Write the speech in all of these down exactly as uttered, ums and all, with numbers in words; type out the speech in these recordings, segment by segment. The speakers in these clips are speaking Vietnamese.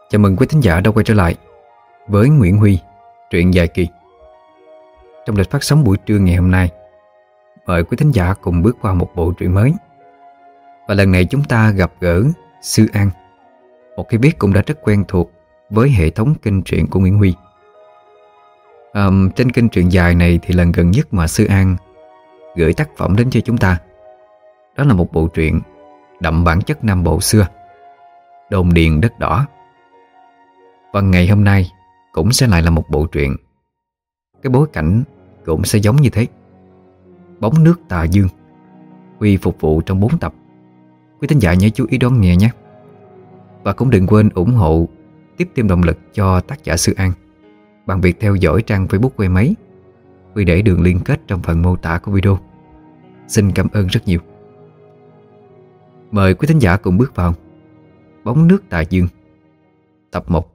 Chào mừng quý thính giả đã quay trở lại với Nguyễn Huy, truyện dài kỳ. Trong lịch phát sóng buổi trưa ngày hôm nay, mời quý thính giả cùng bước qua một bộ truyện mới. Và lần này chúng ta gặp gỡ Sư An, một cái viết cũng đã rất quen thuộc với hệ thống kênh truyện của Nguyễn Huy. à, Trên kênh truyện dài này thì lần gần nhất mà Sư An gửi tác phẩm đến cho chúng ta, đó là một bộ truyện đậm bản chất Nam Bộ xưa, Đồn Điền Đất Đỏ. Và ngày hôm nay cũng sẽ lại là một bộ truyện, cái bối cảnh cũng sẽ giống như thế. Bóng nước tà dương. Huy phục vụ trong bốn tập. Quý thính giả nhớ chú ý đón nghe nhé. Và cũng đừng quên ủng hộ, tiếp thêm động lực cho tác giả Sư An bằng việc theo dõi trang Facebook quay máy. Huy để đường liên kết trong phần mô tả của video. Xin cảm ơn rất nhiều. Mời quý thính giả cùng bước vào Bóng nước tà dương, tập một.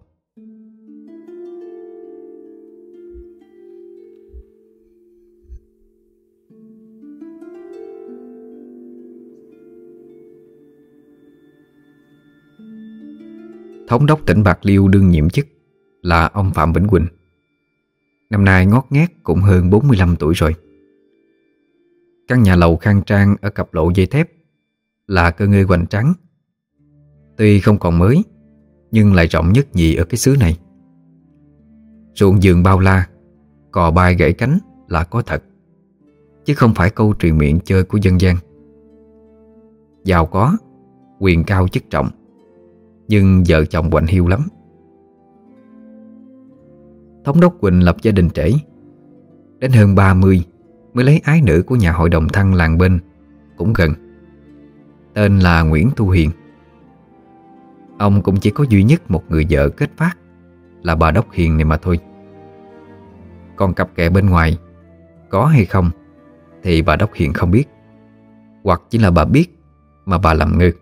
Thống đốc tỉnh Bạc Liêu đương nhiệm chức là ông Phạm Vĩnh Quỳnh. Năm nay ngót nghét cũng hơn bốn mươi lăm tuổi rồi. Căn nhà lầu khang trang ở cặp lộ dây thép là cơ ngơi hoành tráng. Tuy không còn mới, nhưng lại rộng nhất nhì ở cái xứ này. Ruộng vườn bao la, cò bay gãy cánh là có thật, chứ không phải câu truyền miệng chơi của dân gian. Giàu có, quyền cao chức trọng, nhưng vợ chồng quạnh hiu lắm. Thống đốc Quỳnh lập gia đình trễ, đến hơn ba mươi mới lấy ái nữ của nhà hội đồng thăng làng bên cũng gần, tên là Nguyễn Thu Hiền. Ông cũng chỉ có duy nhất một người vợ kết phát là bà Đốc Hiền này mà thôi. Còn cặp kè bên ngoài có hay không thì bà Đốc Hiền không biết, hoặc chỉ là bà biết mà bà làm ngơ.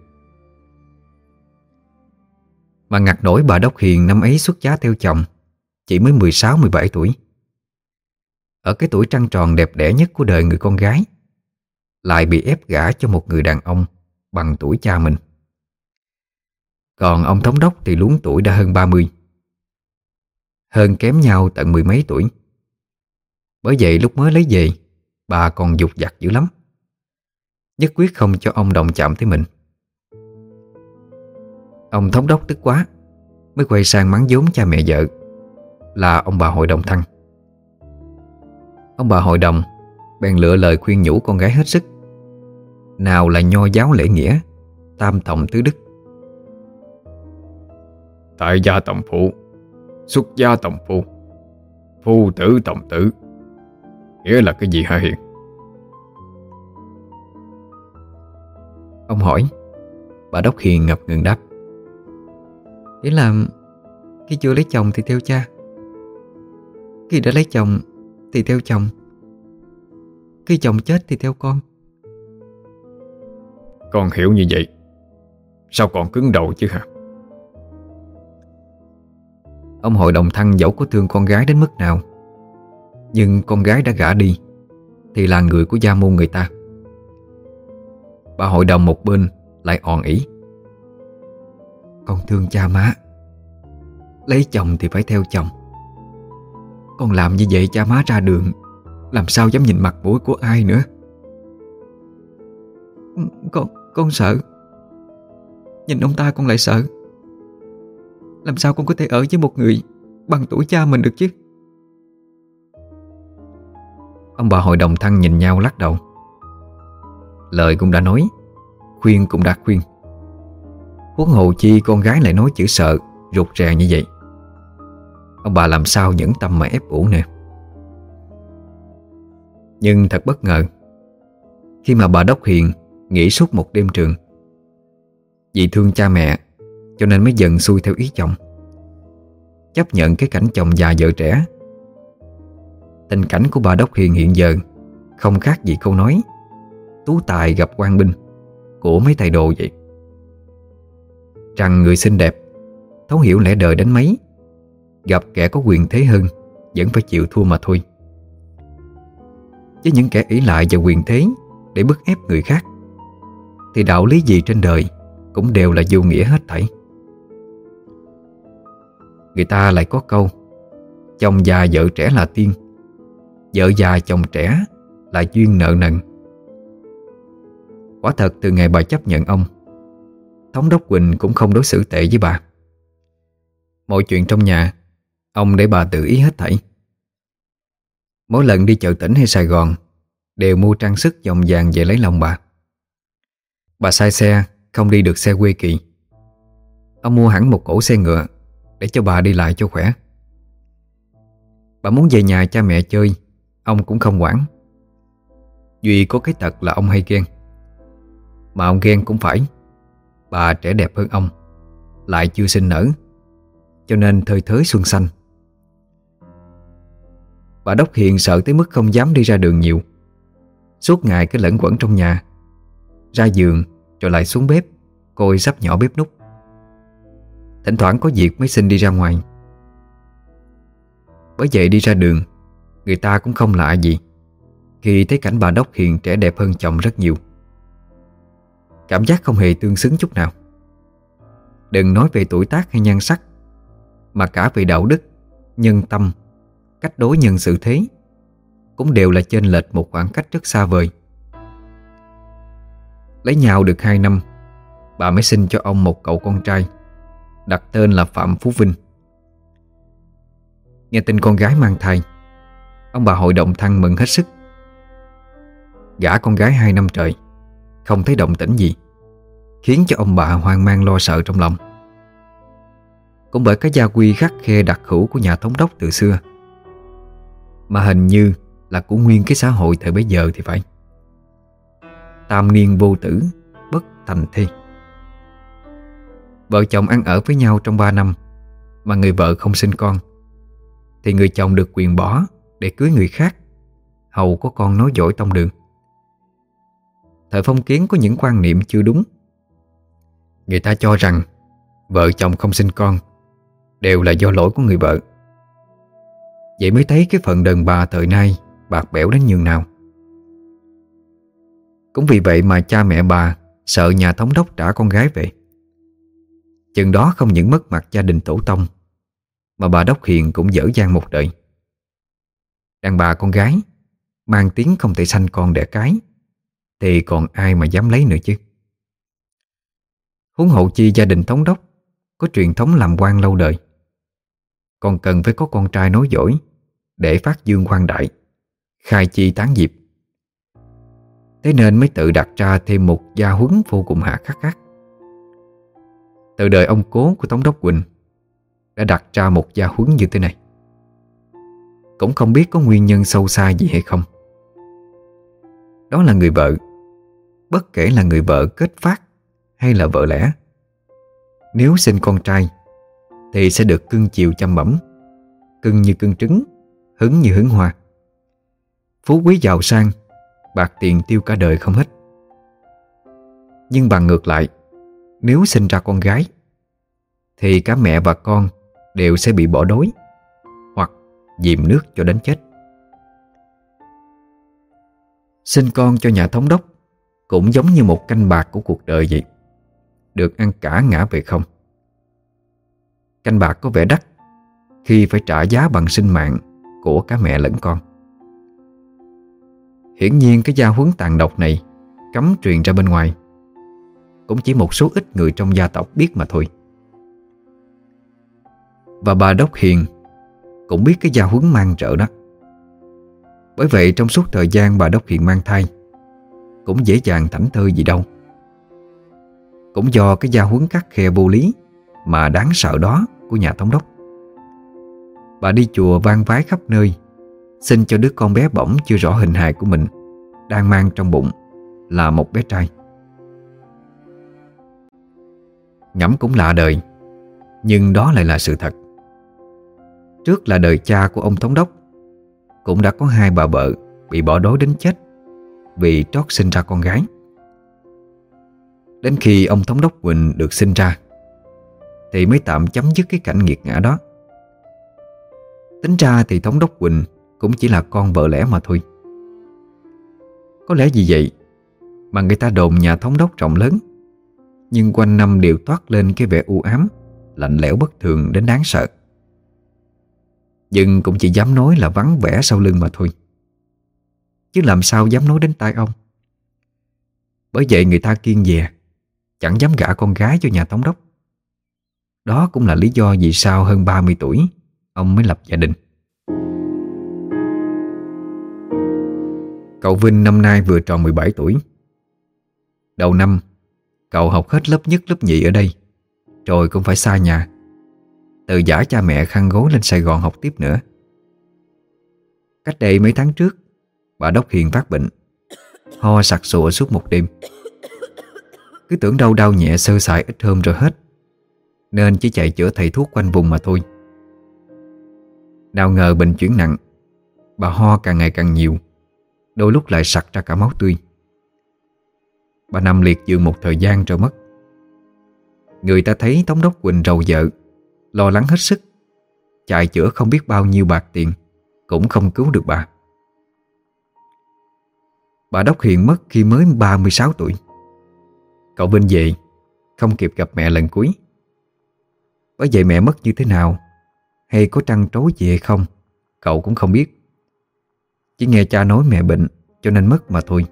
Mà ngặt nổi bà Đốc Hiền năm ấy xuất giá theo chồng chỉ mới mười sáu mười bảy tuổi. Ở cái tuổi trăng tròn đẹp đẽ nhất của đời người con gái, lại bị ép gả cho một người đàn ông bằng tuổi cha mình. Còn ông thống đốc thì luống tuổi đã hơn ba mươi, hơn kém nhau tận mười mấy tuổi. Bởi vậy lúc mới lấy về, bà còn dục dặt dữ lắm, nhất quyết không cho ông động chạm tới mình. Ông thống đốc tức quá, mới quay sang mắng vốn cha mẹ vợ là ông bà hội đồng thăng. Ông bà hội đồng bèn lựa lời khuyên nhủ con gái hết sức, nào là nho giáo lễ nghĩa, tam tòng tứ đức. Tại gia tòng phụ, xuất gia tòng phu, phu tử tòng tử, nghĩa là cái gì hả Hiền? Ông hỏi. Bà Đốc Hiền ngập ngừng đáp: nghĩa là khi chưa lấy chồng thì theo cha, khi đã lấy chồng thì theo chồng, khi chồng chết thì theo con. Con hiểu như vậy, sao còn cứng đầu chứ hả? Ông hội đồng thăng dẫu có thương con gái đến mức nào, nhưng con gái đã gả đi thì là người của gia môn người ta. Bà hội đồng một bên lại òn ỉ: con thương cha má, lấy chồng thì phải theo chồng. Con làm như vậy cha má ra đường làm sao dám nhìn mặt mũi của ai nữa. Con, con sợ. Nhìn ông ta con lại sợ. Làm sao con có thể ở với một người bằng tuổi cha mình được chứ? Ông bà hội đồng thăng nhìn nhau lắc đầu. Lời cũng đã nói, khuyên cũng đã khuyên, huống hồ chi con gái lại nói chữ sợ rụt rè như vậy. Ông bà làm sao nhẫn tâm mà ép uổng nè. Nhưng thật bất ngờ, khi mà bà Đốc Hiền nghỉ suốt một đêm trường, vì thương cha mẹ cho nên mới dần xuôi theo ý chồng, chấp nhận cái cảnh chồng già vợ trẻ. Tình cảnh của bà Đốc Hiền hiện giờ không khác gì câu nói tú tài gặp quan binh của mấy thầy đồ vậy. Rằng người xinh đẹp, thấu hiểu lẽ đời đến mấy, gặp kẻ có quyền thế hơn vẫn phải chịu thua mà thôi. Với những kẻ ỷ lại vào quyền thế để bức ép người khác, thì đạo lý gì trên đời cũng đều là vô nghĩa hết thảy. người ta lại có câu chồng già vợ trẻ là tiên, vợ già chồng trẻ là duyên nợ nần. Quả thật từ ngày bà chấp nhận ông, thống đốc Quỳnh cũng không đối xử tệ với bà. Mọi chuyện trong nhà ông để bà tự ý hết thảy. Mỗi lần đi chợ tỉnh hay Sài Gòn đều mua trang sức vòng vàng về lấy lòng bà. Bà sai xe không đi được xe quê kỳ, ông mua hẳn một cỗ xe ngựa để cho bà đi lại cho khỏe. Bà muốn về nhà cha mẹ chơi, ông cũng không quản. Duy có cái tật là ông hay ghen. Mà ông ghen cũng phải, bà trẻ đẹp hơn ông, lại chưa sinh nở, cho nên thơi thới xuân xanh. Bà Đốc Hiền sợ tới mức không dám đi ra đường nhiều. Suốt ngày cứ lẩn quẩn trong nhà, ra giường rồi lại xuống bếp coi sắp nhỏ bếp núc. Thỉnh thoảng có việc mới xin đi ra ngoài. Bởi vậy đi ra đường, người ta cũng không lạ gì khi thấy cảnh bà Đốc Hiền trẻ đẹp hơn chồng rất nhiều. Cảm giác không hề tương xứng chút nào. Đừng nói về tuổi tác hay nhan sắc, mà cả về đạo đức, nhân tâm, cách đối nhân xử thế cũng đều là chênh lệch một khoảng cách rất xa vời. Lấy nhau được hai năm, bà mới sinh cho ông một cậu con trai, đặt tên là Phạm Phú Vinh. Nghe tin con gái mang thai, ông bà hội đồng thăng mừng hết sức. Gả con gái hai năm trời, không thấy động tĩnh gì, khiến cho ông bà hoang mang lo sợ trong lòng. Cũng bởi cái gia quy khắt khe đặc hữu của nhà thống đốc từ xưa, mà hình như là của nguyên cái xã hội thời bấy giờ thì phải. Tam niên vô tử, bất thành thê. Vợ chồng ăn ở với nhau trong ba năm mà người vợ không sinh con, thì người chồng được quyền bỏ để cưới người khác, hầu có con nối dõi tông đường. Thời phong kiến có những quan niệm chưa đúng. Người ta cho rằng vợ chồng không sinh con đều là do lỗi của người vợ. Vậy mới thấy cái phận đàn bà thời nay bạc bẽo đến nhường nào. Cũng vì vậy mà cha mẹ bà sợ nhà thống đốc trả con gái về. Chừng đó không những mất mặt gia đình tổ tông, mà bà Đốc Hiền cũng dở dang một đời. Đàn bà con gái mang tiếng không thể sanh con đẻ cái, thì còn ai mà dám lấy nữa chứ. Huống hộ chi gia đình thống đốc có truyền thống làm quan lâu đời, còn cần phải có con trai nối dõi để phát dương quang đại, khai chi tán diệp. Thế nên mới tự đặt ra thêm một gia huấn vô cùng hà khắc khắc. Từ đời ông cố của thống đốc Quỳnh đã đặt ra một gia huấn như thế này. Cũng không biết có nguyên nhân sâu xa gì hay không. Đó là người vợ, bất kể là người vợ kết phát hay là vợ lẽ, nếu sinh con trai thì sẽ được cưng chiều chăm bẵm, cưng như cưng trứng, hứng như hứng hoa. Phú quý giàu sang, bạc tiền tiêu cả đời không hết. Nhưng bằng ngược lại, nếu sinh ra con gái thì cả mẹ và con đều sẽ bị bỏ đói hoặc dìm nước cho đến chết. Sinh con cho nhà thống đốc cũng giống như một canh bạc của cuộc đời vậy, được ăn cả ngã về không. Canh bạc có vẻ đắt khi phải trả giá bằng sinh mạng của cả mẹ lẫn con. Hiển nhiên cái gia huấn tàn độc này cấm truyền ra bên ngoài, cũng chỉ một số ít người trong gia tộc biết mà thôi. Và bà Đốc Hiền cũng biết cái gia huấn mang trợ đó. Bởi vậy trong suốt thời gian bà Đốc Hiền mang thai cũng dễ dàng thảnh thơi gì đâu. Cũng do cái gia huấn khắt khe vô lý mà đáng sợ đó của nhà thống đốc, bà đi chùa vang vái khắp nơi, xin cho đứa con bé bỏng chưa rõ hình hài của mình đang mang trong bụng là một bé trai. Ngẫm cũng lạ đời, nhưng đó lại là sự thật. Trước là đời cha của ông thống đốc cũng đã có hai bà vợ bị bỏ đói đến chết vì trót sinh ra con gái. Đến khi ông thống đốc Quỳnh được sinh ra thì mới tạm chấm dứt cái cảnh nghiệt ngã đó. Tính ra thì thống đốc Quỳnh cũng chỉ là con vợ lẽ mà thôi. Có lẽ vì vậy mà người ta đồn nhà thống đốc rộng lớn, nhưng quanh năm đều toát lên cái vẻ u ám, lạnh lẽo bất thường đến đáng sợ. nhưng cũng chỉ dám nói là vắng vẻ sau lưng mà thôi, chứ làm sao dám nói đến tai ông. Bởi vậy người ta kiêng dè, chẳng dám gả con gái cho nhà thống đốc. Đó cũng là lý do vì sao hơn ba mươi tuổi ông mới lập gia đình. Cậu Vinh năm nay vừa tròn mười bảy tuổi. Đầu năm cậu học hết lớp nhất lớp nhì ở đây, rồi cũng phải xa nhà, tự giả cha mẹ khăn gối lên Sài Gòn học tiếp nữa. Cách đây mấy tháng trước, bà Đốc Hiền phát bệnh, ho sặc sụa suốt một đêm. Cứ tưởng đâu đau nhẹ sơ sài ít hôm rồi hết, nên chỉ chạy chữa thầy thuốc quanh vùng mà thôi. Nào ngờ bệnh chuyển nặng, bà ho càng ngày càng nhiều, đôi lúc lại sặc ra cả máu tươi. Bà nằm liệt giường một thời gian rồi mất. Người ta thấy Thống đốc Quỳnh rầu vợ, lo lắng hết sức, chạy chữa không biết bao nhiêu bạc tiền, cũng không cứu được bà. Bà Đốc Hiền mất khi mới ba mươi sáu tuổi. Cậu Vinh về không kịp gặp mẹ lần cuối. Bởi vậy mẹ mất như thế nào, hay có trăn trối gì hay không, cậu cũng không biết. Chỉ nghe cha nói mẹ bệnh cho nên mất mà thôi.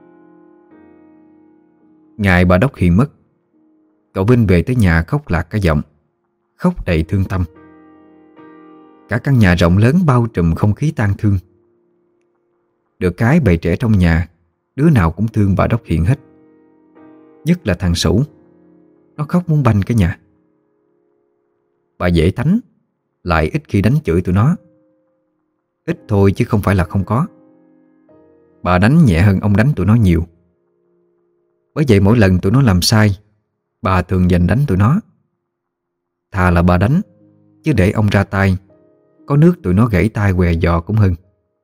Ngày bà Đốc Hiền mất, cậu Vinh về tới nhà khóc lạc cả giọng, khóc đầy thương tâm. Cả căn nhà rộng lớn bao trùm không khí tang thương. Được cái bầy trẻ trong nhà, đứa nào cũng thương bà Đốc Hiền hết. Nhất là thằng Sủ, nó khóc muốn banh cái nhà. Bà dễ tánh, lại ít khi đánh chửi tụi nó. Ít thôi chứ không phải là không có. Bà đánh nhẹ hơn ông đánh tụi nó nhiều. Bởi vậy mỗi lần tụi nó làm sai, bà thường giành đánh tụi nó. Thà là bà đánh, chứ để ông ra tay, có nước tụi nó gãy tay què giò cũng hơn.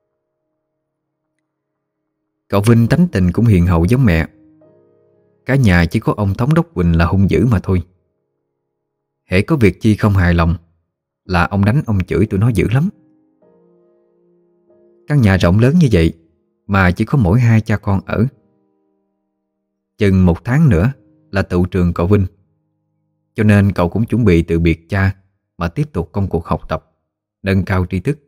Cậu Vinh tánh tình cũng hiền hậu giống mẹ. Cả nhà chỉ có ông Thống đốc Quỳnh là hung dữ mà thôi. Hễ có việc chi không hài lòng là ông đánh ông chửi tụi nó dữ lắm. Căn nhà rộng lớn như vậy mà chỉ có mỗi hai cha con ở. Chừng một tháng nữa là tựu trường cậu Vinh, cho nên cậu cũng chuẩn bị từ biệt cha mà tiếp tục công cuộc học tập, nâng cao tri thức.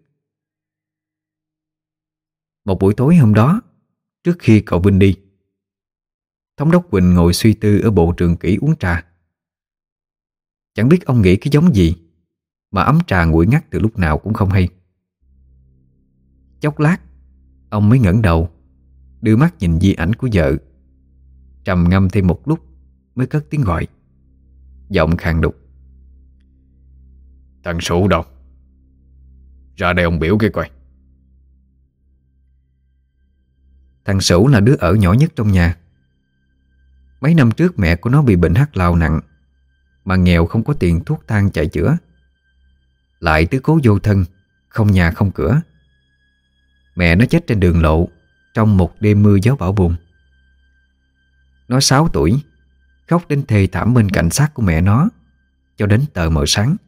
Một buổi tối hôm đó, trước khi cậu Vinh đi, Thống đốc Quỳnh ngồi suy tư ở bộ trường kỷ uống trà. Chẳng biết ông nghĩ cái giống gì mà ấm trà nguội ngắt từ lúc nào cũng không hay. Chốc lát, ông mới ngẩng đầu, đưa mắt nhìn di ảnh của vợ, trầm ngâm thêm một lúc mới cất tiếng gọi, giọng khàn đục: "Thằng Sủ đâu? Ra đây ông biểu cái coi." Thằng Sủ là đứa ở nhỏ nhất trong nhà. Mấy năm trước mẹ của nó bị bệnh hắc lao nặng, mà nghèo không có tiền thuốc thang chạy chữa, lại tứ cố vô thân, không nhà không cửa. Mẹ nó chết trên đường lộ trong một đêm mưa gió bão bùng. Nó sáu tuổi, khóc đến thê thảm bên cạnh xác của mẹ nó cho đến tờ mờ sáng.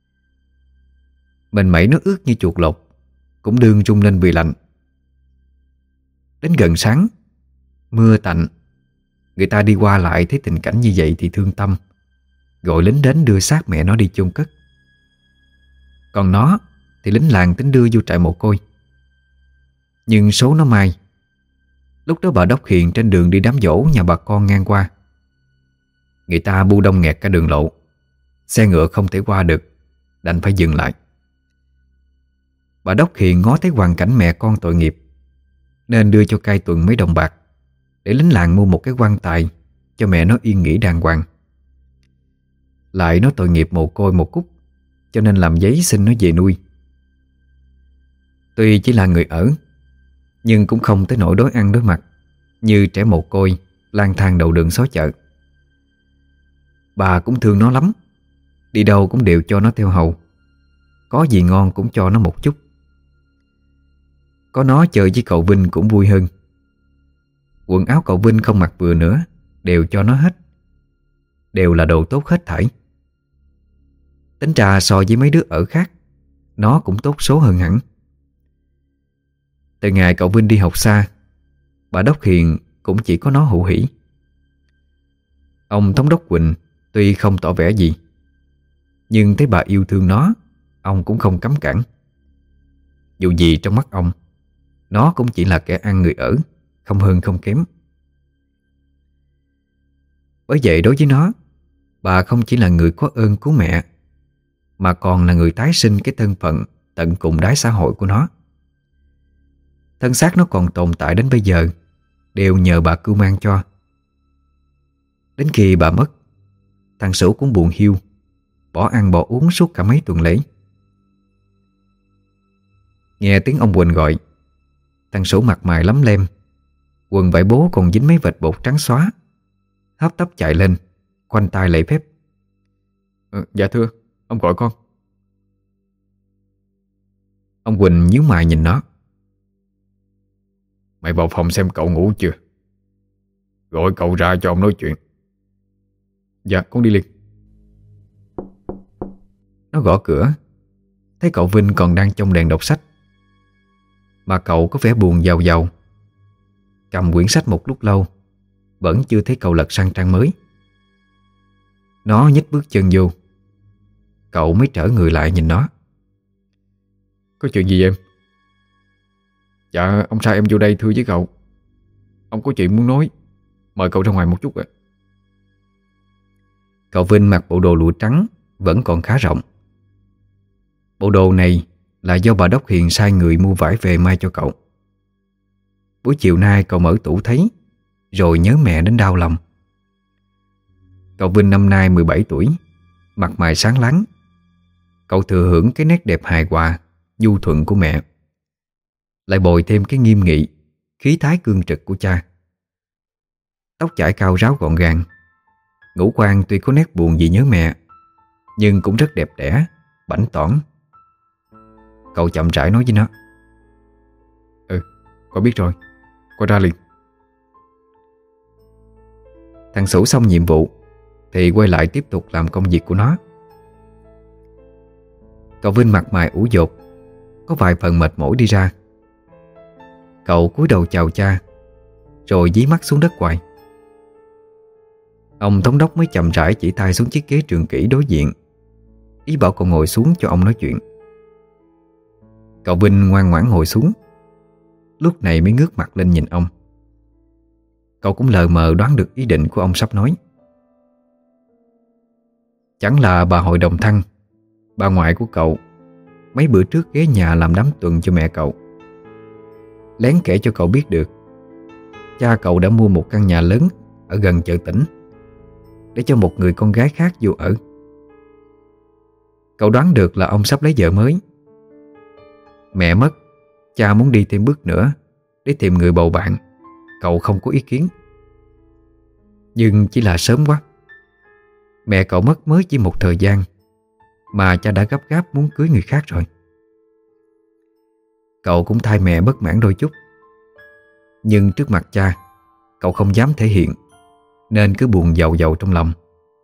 Mình mẩy nó ướt như chuột lột, cũng đương rung lên vì lạnh. Đến gần sáng, mưa tạnh, người ta đi qua lại thấy tình cảnh như vậy thì thương tâm, gọi lính đến đưa xác mẹ nó đi chôn cất. Còn nó thì lính làng tính đưa vô trại mồ côi. Nhưng số nó may, lúc đó bà Đốc Hiền trên đường đi đám giỗ nhà bà con ngang qua. Người ta bu đông nghẹt cả đường lộ, xe ngựa không thể qua được, đành phải dừng lại. Bà Đốc Hiền ngó thấy hoàn cảnh mẹ con tội nghiệp, nên đưa cho cai tuần mấy đồng bạc để lính làng mua một cái quan tài cho mẹ nó yên nghỉ đàng hoàng. Lại nó tội nghiệp mồ côi một cúc, cho nên làm giấy xin nó về nuôi. Tuy chỉ là người ở, nhưng cũng không tới nỗi đối ăn đối mặt như trẻ mồ côi lang thang đầu đường xó chợ. Bà cũng thương nó lắm, đi đâu cũng đều cho nó theo hầu, có gì ngon cũng cho nó một chút. Có nó chơi với cậu Vinh cũng vui hơn. Quần áo cậu Vinh không mặc vừa nữa, đều cho nó hết, đều là đồ tốt hết thảy. Tính ra so với mấy đứa ở khác, nó cũng tốt số hơn hẳn. Từ ngày cậu Vinh đi học xa, bà Đốc Hiền cũng chỉ có nó hữu hỉ. Ông Thống đốc Quỳnh tuy không tỏ vẻ gì, nhưng thấy bà yêu thương nó, ông cũng không cấm cản. Dù gì trong mắt ông, nó cũng chỉ là kẻ ăn người ở, không hơn không kém. Bởi vậy đối với nó, bà không chỉ là người có ơn cứu mẹ, mà còn là người tái sinh cái thân phận tận cùng đáy xã hội của nó. Thân xác nó còn tồn tại đến bây giờ đều nhờ bà cưu mang cho. Đến khi bà mất, thằng Sửu cũng buồn hiu, bỏ ăn bỏ uống suốt cả mấy tuần lễ. Nghe tiếng ông Quỳnh gọi, thằng Sửu mặt mày lấm lem, quần vải bố còn dính mấy vệt bột trắng xóa, hấp tấp chạy lên, khoanh tay lễ phép. ờ, Dạ thưa, ông gọi con. Ông Quỳnh nhíu mày nhìn nó. Mày vào phòng xem cậu ngủ chưa? Gọi cậu ra cho ông nói chuyện. Dạ con đi liền. Nó gõ cửa, thấy cậu Vinh còn đang trong đèn đọc sách, mà cậu có vẻ buồn giàu giàu. Cầm quyển sách một lúc lâu, vẫn chưa thấy cậu lật sang trang mới. Nó nhích bước chân vô, cậu mới trở người lại nhìn nó. Có chuyện gì em? Dạ ông sai em vô đây thưa với cậu. Ông có chuyện muốn nói, mời cậu ra ngoài một chút ạ. Cậu Vinh mặc bộ đồ lụa trắng vẫn còn khá rộng. Bộ đồ này là do bà Đốc Hiền sai người mua vải về may cho cậu. Buổi chiều nay cậu mở tủ thấy, rồi nhớ mẹ đến đau lòng. Cậu Vinh năm nay mười bảy tuổi, mặt mày sáng láng. Cậu thừa hưởng cái nét đẹp hài hòa, nhu thuận của mẹ, lại bồi thêm cái nghiêm nghị, khí thái cương trực của cha. Tóc chải cao ráo gọn gàng, ngũ quan tuy có nét buồn vì nhớ mẹ, nhưng cũng rất đẹp đẽ, bảnh tỏn. Cậu chậm rãi nói với nó. Ừ, con biết rồi, con ra liền. Thằng Sửu xong nhiệm vụ thì quay lại tiếp tục làm công việc của nó. Cậu Vinh mặt mày ủ dột, có vài phần mệt mỏi đi ra. Cậu cúi đầu chào cha, rồi dí mắt xuống đất hoài. Ông thống đốc mới chậm rãi chỉ tay xuống chiếc ghế trường kỷ đối diện, ý bảo cậu ngồi xuống cho ông nói chuyện. Cậu Vinh ngoan ngoãn ngồi xuống, lúc này mới ngước mặt lên nhìn ông. Cậu cũng lờ mờ đoán được ý định của ông sắp nói. Chẳng là bà hội đồng Thăng, bà ngoại của cậu, mấy bữa trước ghé nhà làm đám tuần cho mẹ cậu, lén kể cho cậu biết được cha cậu đã mua một căn nhà lớn ở gần chợ tỉnh để cho một người con gái khác vô ở. Cậu đoán được là ông sắp lấy vợ mới. Mẹ mất, cha muốn đi thêm bước nữa để tìm người bầu bạn. Cậu không có ý kiến, nhưng chỉ là sớm quá. Mẹ cậu mất mới chỉ một thời gian mà cha đã gấp gáp muốn cưới người khác rồi. Cậu cũng thay mẹ bất mãn đôi chút, nhưng trước mặt cha cậu không dám thể hiện, nên cứ buồn giàu giàu trong lòng.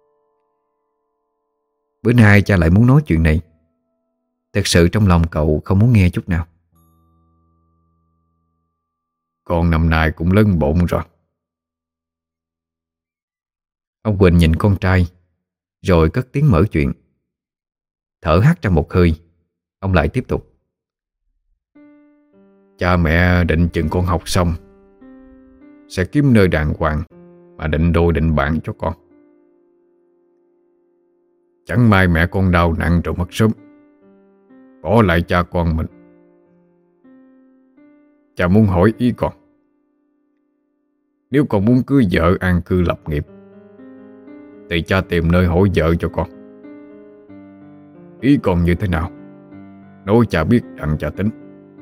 Bữa nay cha lại muốn nói chuyện này. Thật sự trong lòng cậu không muốn nghe chút nào. Con năm nay cũng lớn bộn rồi. Ông Quỳnh nhìn con trai, rồi cất tiếng mở chuyện. Thở hắt ra một hơi, ông lại tiếp tục. Cha mẹ định chừng con học xong sẽ kiếm nơi đàng hoàng mà định đôi định bạn cho con. Chẳng may mẹ con đau nặng rồi mất sớm, bỏ lại cha con mình. Cha muốn hỏi ý con, nếu con muốn cưới vợ an cư lập nghiệp thì cha tìm nơi hỏi vợ cho con. Ý con như thế nào, nói cha biết đặng cha tính.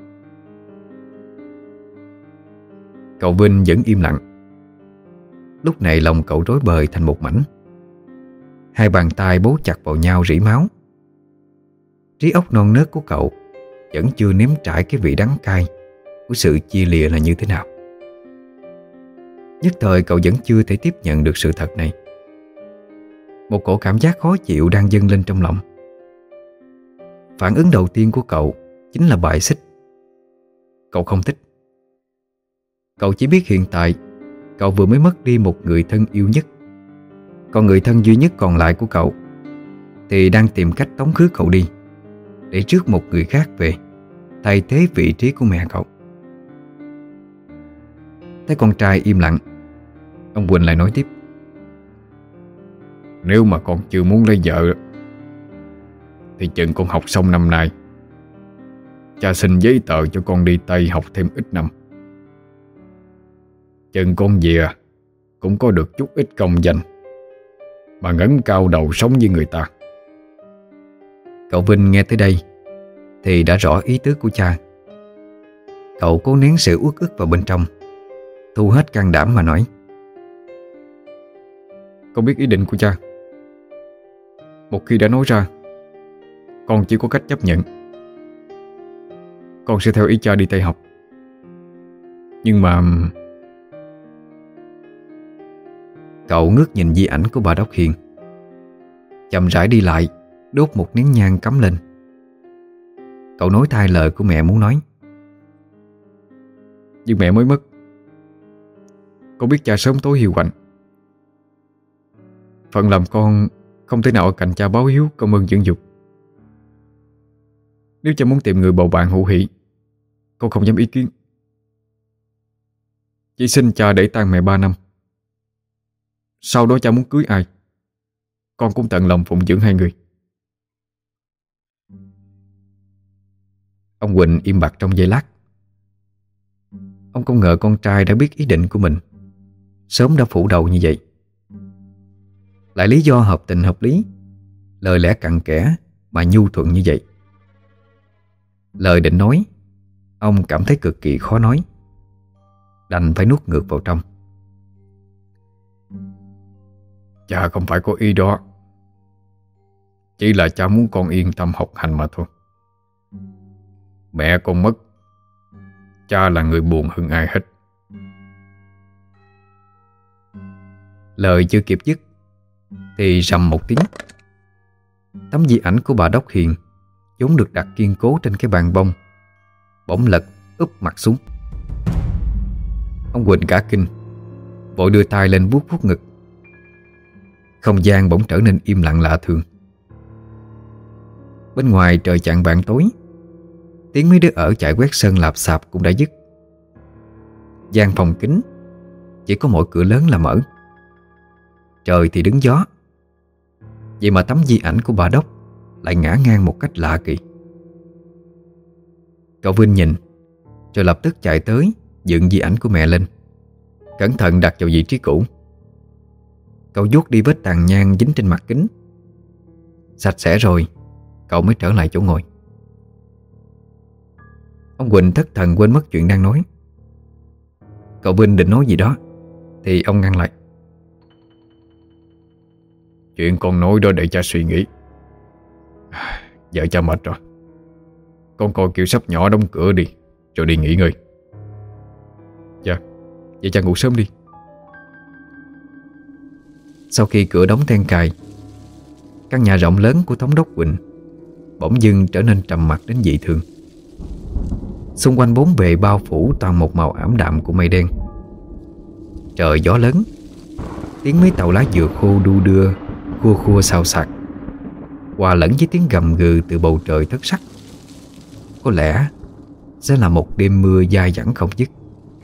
Cậu Vinh vẫn im lặng. Lúc này lòng cậu rối bời thành một mảnh. Hai bàn tay bấu chặt vào nhau rỉ máu. Trí óc non nớt của cậu vẫn chưa nếm trải cái vị đắng cay của sự chia lìa là như thế nào. Nhất thời cậu vẫn chưa thể tiếp nhận được sự thật này. Một cổ cảm giác khó chịu đang dâng lên trong lòng. Phản ứng đầu tiên của cậu chính là bài xích. Cậu không thích. Cậu chỉ biết hiện tại cậu vừa mới mất đi một người thân yêu nhất, còn người thân duy nhất còn lại của cậu thì đang tìm cách tống khứ cậu đi để rước một người khác về, thay thế vị trí của mẹ cậu. Thấy con trai im lặng, ông Quỳnh lại nói tiếp: Nếu mà con chưa muốn lấy vợ thì chừng con học xong năm nay, cha xin giấy tờ cho con đi Tây học thêm ít năm. Chừng con về cũng có được chút ít công danh, mà ngẩng cao đầu sống với người ta. Cậu Vinh nghe tới đây thì đã rõ ý tứ của cha. Cậu cố nén sự uất ức vào bên trong, thu hết can đảm mà nói: Con biết ý định của cha. Một khi đã nói ra, con chỉ có cách chấp nhận. Con sẽ theo ý cha đi Tây học. Nhưng mà... Cậu ngước nhìn di ảnh của bà Đốc Hiền, chậm rãi đi lại, đốt một nén nhang cắm lên. Cậu nói thay lời của mẹ muốn nói: Nhưng mẹ mới mất, con biết cha sớm tối hiu quạnh. Phận làm con không thể nào ở cạnh cha báo hiếu công ơn dưỡng dục. Nếu cha muốn tìm người bầu bạn hữu hỷ, con không dám ý kiến. Chỉ xin cha để tang mẹ ba năm. Sau đó cha muốn cưới ai, con cũng tận lòng phụng dưỡng hai người. Ông Quỳnh im bặt trong giây lát. Ông không ngờ con trai đã biết ý định của mình, sớm đã phủ đầu như vậy. Lại lý do hợp tình hợp lý, lời lẽ cặn kẽ mà nhu thuận như vậy. Lời định nói, ông cảm thấy cực kỳ khó nói, đành phải nuốt ngược vào trong. Cha không phải có ý đó. Chỉ là cha muốn con yên tâm học hành mà thôi. Mẹ con mất, cha là người buồn hơn ai hết. Lời chưa kịp dứt thì rầm một tiếng, tấm di ảnh của bà Đốc Hiền vốn được đặt kiên cố trên cái bàn bông bỗng lật úp mặt xuống. Ông Quỳnh cả kinh, vội đưa tay lên vuốt vuốt ngực. Không gian bỗng trở nên im lặng lạ thường. Bên ngoài trời chạng vạng tối, tiếng mấy đứa ở chạy quét sân lạp xạp cũng đã dứt. Gian phòng kín, chỉ có mỗi cửa lớn là mở. Trời thì đứng gió, vậy mà tấm di ảnh của bà Đốc lại ngả ngang một cách lạ kỳ. Cậu Vinh nhìn, rồi lập tức chạy tới dựng di ảnh của mẹ lên, cẩn thận đặt vào vị trí cũ. Cậu vuốt đi vết tàn nhang dính trên mặt kính. Sạch sẽ rồi, cậu mới trở lại chỗ ngồi. Ông Quỳnh thất thần quên mất chuyện đang nói. Cậu Vinh định nói gì đó thì ông ngăn lại. Chuyện con nói đó để cha suy nghĩ. Vợ cha mệt rồi, con coi kiểu sắp nhỏ đóng cửa đi, rồi đi nghỉ ngơi. Dạ, vậy cha ngủ sớm đi. Sau khi cửa đóng then cài, căn nhà rộng lớn của Thống đốc Quỳnh bỗng dưng trở nên trầm mặc đến dị thường. Xung quanh bốn bề bao phủ toàn một màu ảm đạm của mây đen. Trời gió lớn, tiếng mấy tàu lá dừa khô đu đưa, khua khua xào xạc, hòa lẫn với tiếng gầm gừ từ bầu trời thất sắc. Có lẽ sẽ là một đêm mưa dai dẳng không dứt.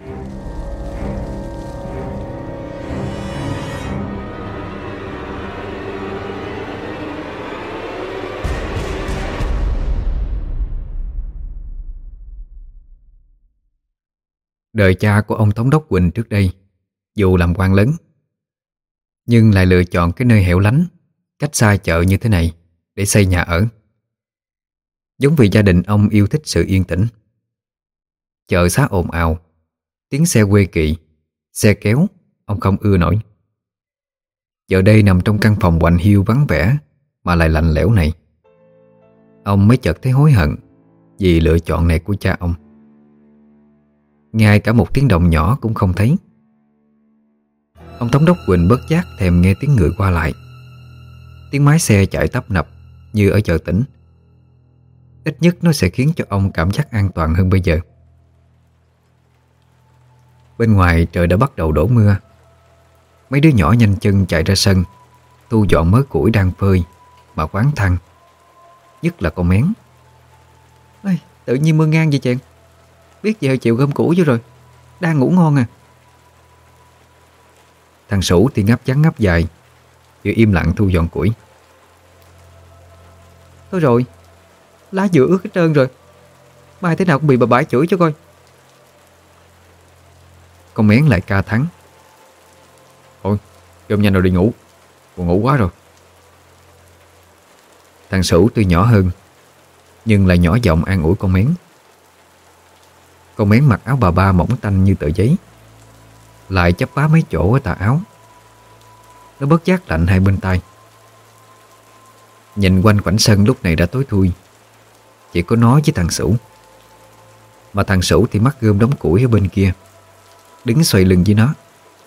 Đời cha của ông Thống đốc Quỳnh trước đây, dù làm quan lớn, nhưng lại lựa chọn cái nơi hẻo lánh cách xa chợ như thế này để xây nhà ở. Giống vì gia đình ông yêu thích sự yên tĩnh. Chợ xá ồn ào, tiếng xe quê kỵ, xe kéo ông không ưa nổi. Giờ đây nằm trong căn phòng quạnh hiu vắng vẻ mà lại lạnh lẽo này, ông mới chợt thấy hối hận vì lựa chọn này của cha ông. Ngay cả một tiếng động nhỏ cũng không thấy. Ông Thống đốc Quỳnh bất giác thèm nghe tiếng người qua lại, tiếng máy xe chạy tấp nập như ở chợ tỉnh. Ít nhất nó sẽ khiến cho ông cảm giác an toàn hơn bây giờ. Bên ngoài trời đã bắt đầu đổ mưa. Mấy đứa nhỏ nhanh chân chạy ra sân thu dọn mớ củi đang phơi mà quán than. Nhất là con Mén. Ê, Tự nhiên mưa ngang vậy chàng? Biết giờ chịu gom củ vô rồi, đang ngủ ngon à. Thằng Sủ thì ngáp trắng ngáp dài, vừa im lặng thu dọn củi. Thôi rồi, lá dừa ướt hết trơn rồi, mai thế nào cũng bị bà bãi chửi cho coi. Con Mén lại ca thắng. Thôi, gom nhanh rồi đi ngủ, buồn ngủ quá rồi. Thằng Sủ tuy nhỏ hơn, nhưng lại nhỏ giọng an ủi con Mén. Con Mén mặc áo bà ba mỏng tanh như tờ giấy, lại chắp vá mấy chỗ ở tà áo. Nó bất giác lạnh hai bên tai. Nhìn quanh khoảnh sân lúc này đã tối thui, chỉ có nó với thằng Sủ. Mà thằng Sủ thì mắc gom đống củi ở bên kia, đứng xoay lưng với nó.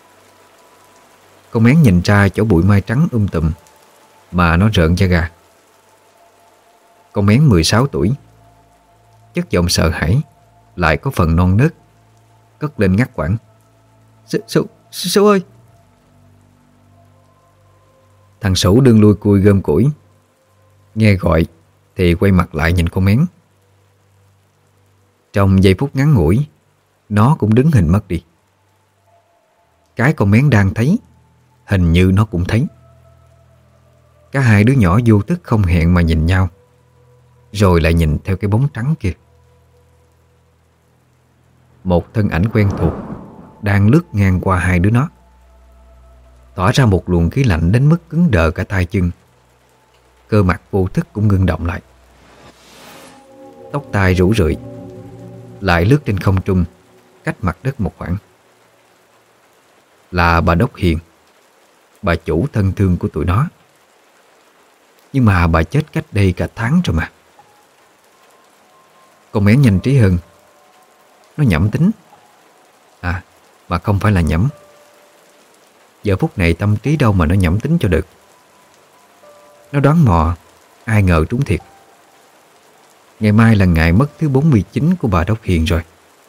Con Mén nhìn ra chỗ bụi mai trắng um tùm mà nó rợn da gà. Con Mén mười sáu tuổi, chất giọng sợ hãi lại có phần non nớt, cất lên ngắt quãng. Sủ, Sủ ơi! Thằng Sủ đương lui cui gom củi, nghe gọi thì quay mặt lại nhìn con Mén. Trong giây phút ngắn ngủi, nó cũng đứng hình mất đi. Cái con Mén đang thấy, hình như nó cũng thấy. Cả hai đứa nhỏ vô thức không hẹn mà nhìn nhau, rồi lại nhìn theo cái bóng trắng kia. Một thân ảnh quen thuộc đang lướt ngang qua hai đứa nó, tỏa ra một luồng khí lạnh đến mức cứng đờ cả tay chân. Cơ mặt vô thức cũng ngưng động lại. Tóc tai rủ rượi, lại lướt trên không trung, cách mặt đất một khoảng. Là bà Đốc Hiền, bà chủ thân thương của tụi nó. Nhưng mà bà chết cách đây cả tháng rồi mà. Con Mén nhanh trí hơn. Nó nhẩm tính. À, mà không phải là nhẩm. Giờ phút này tâm trí đâu mà nó nhẩm tính cho được. Nó đoán mò, ai ngờ trúng thiệt. Ngày mai là ngày mất thứ bốn mươi chín của bà Đốc Hiền rồi.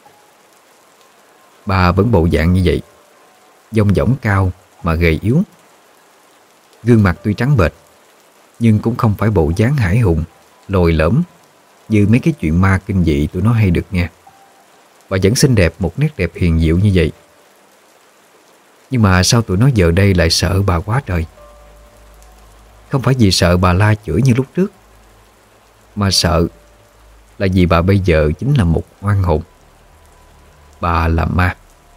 Bà vẫn bộ dạng như vậy, dong dỏng cao mà gầy yếu. Gương mặt tuy trắng bệch, nhưng cũng không phải bộ dáng hãi hùng, lồi lõm như mấy cái chuyện ma kinh dị tụi nó hay được nghe. Bà vẫn xinh đẹp, một nét đẹp hiền diệu như vậy. Nhưng mà sao tụi nó giờ đây lại sợ bà quá trời? Không phải vì sợ bà la chửi như lúc trước, mà sợ là vì bà bây giờ chính là một oan hồn. Bà là ma.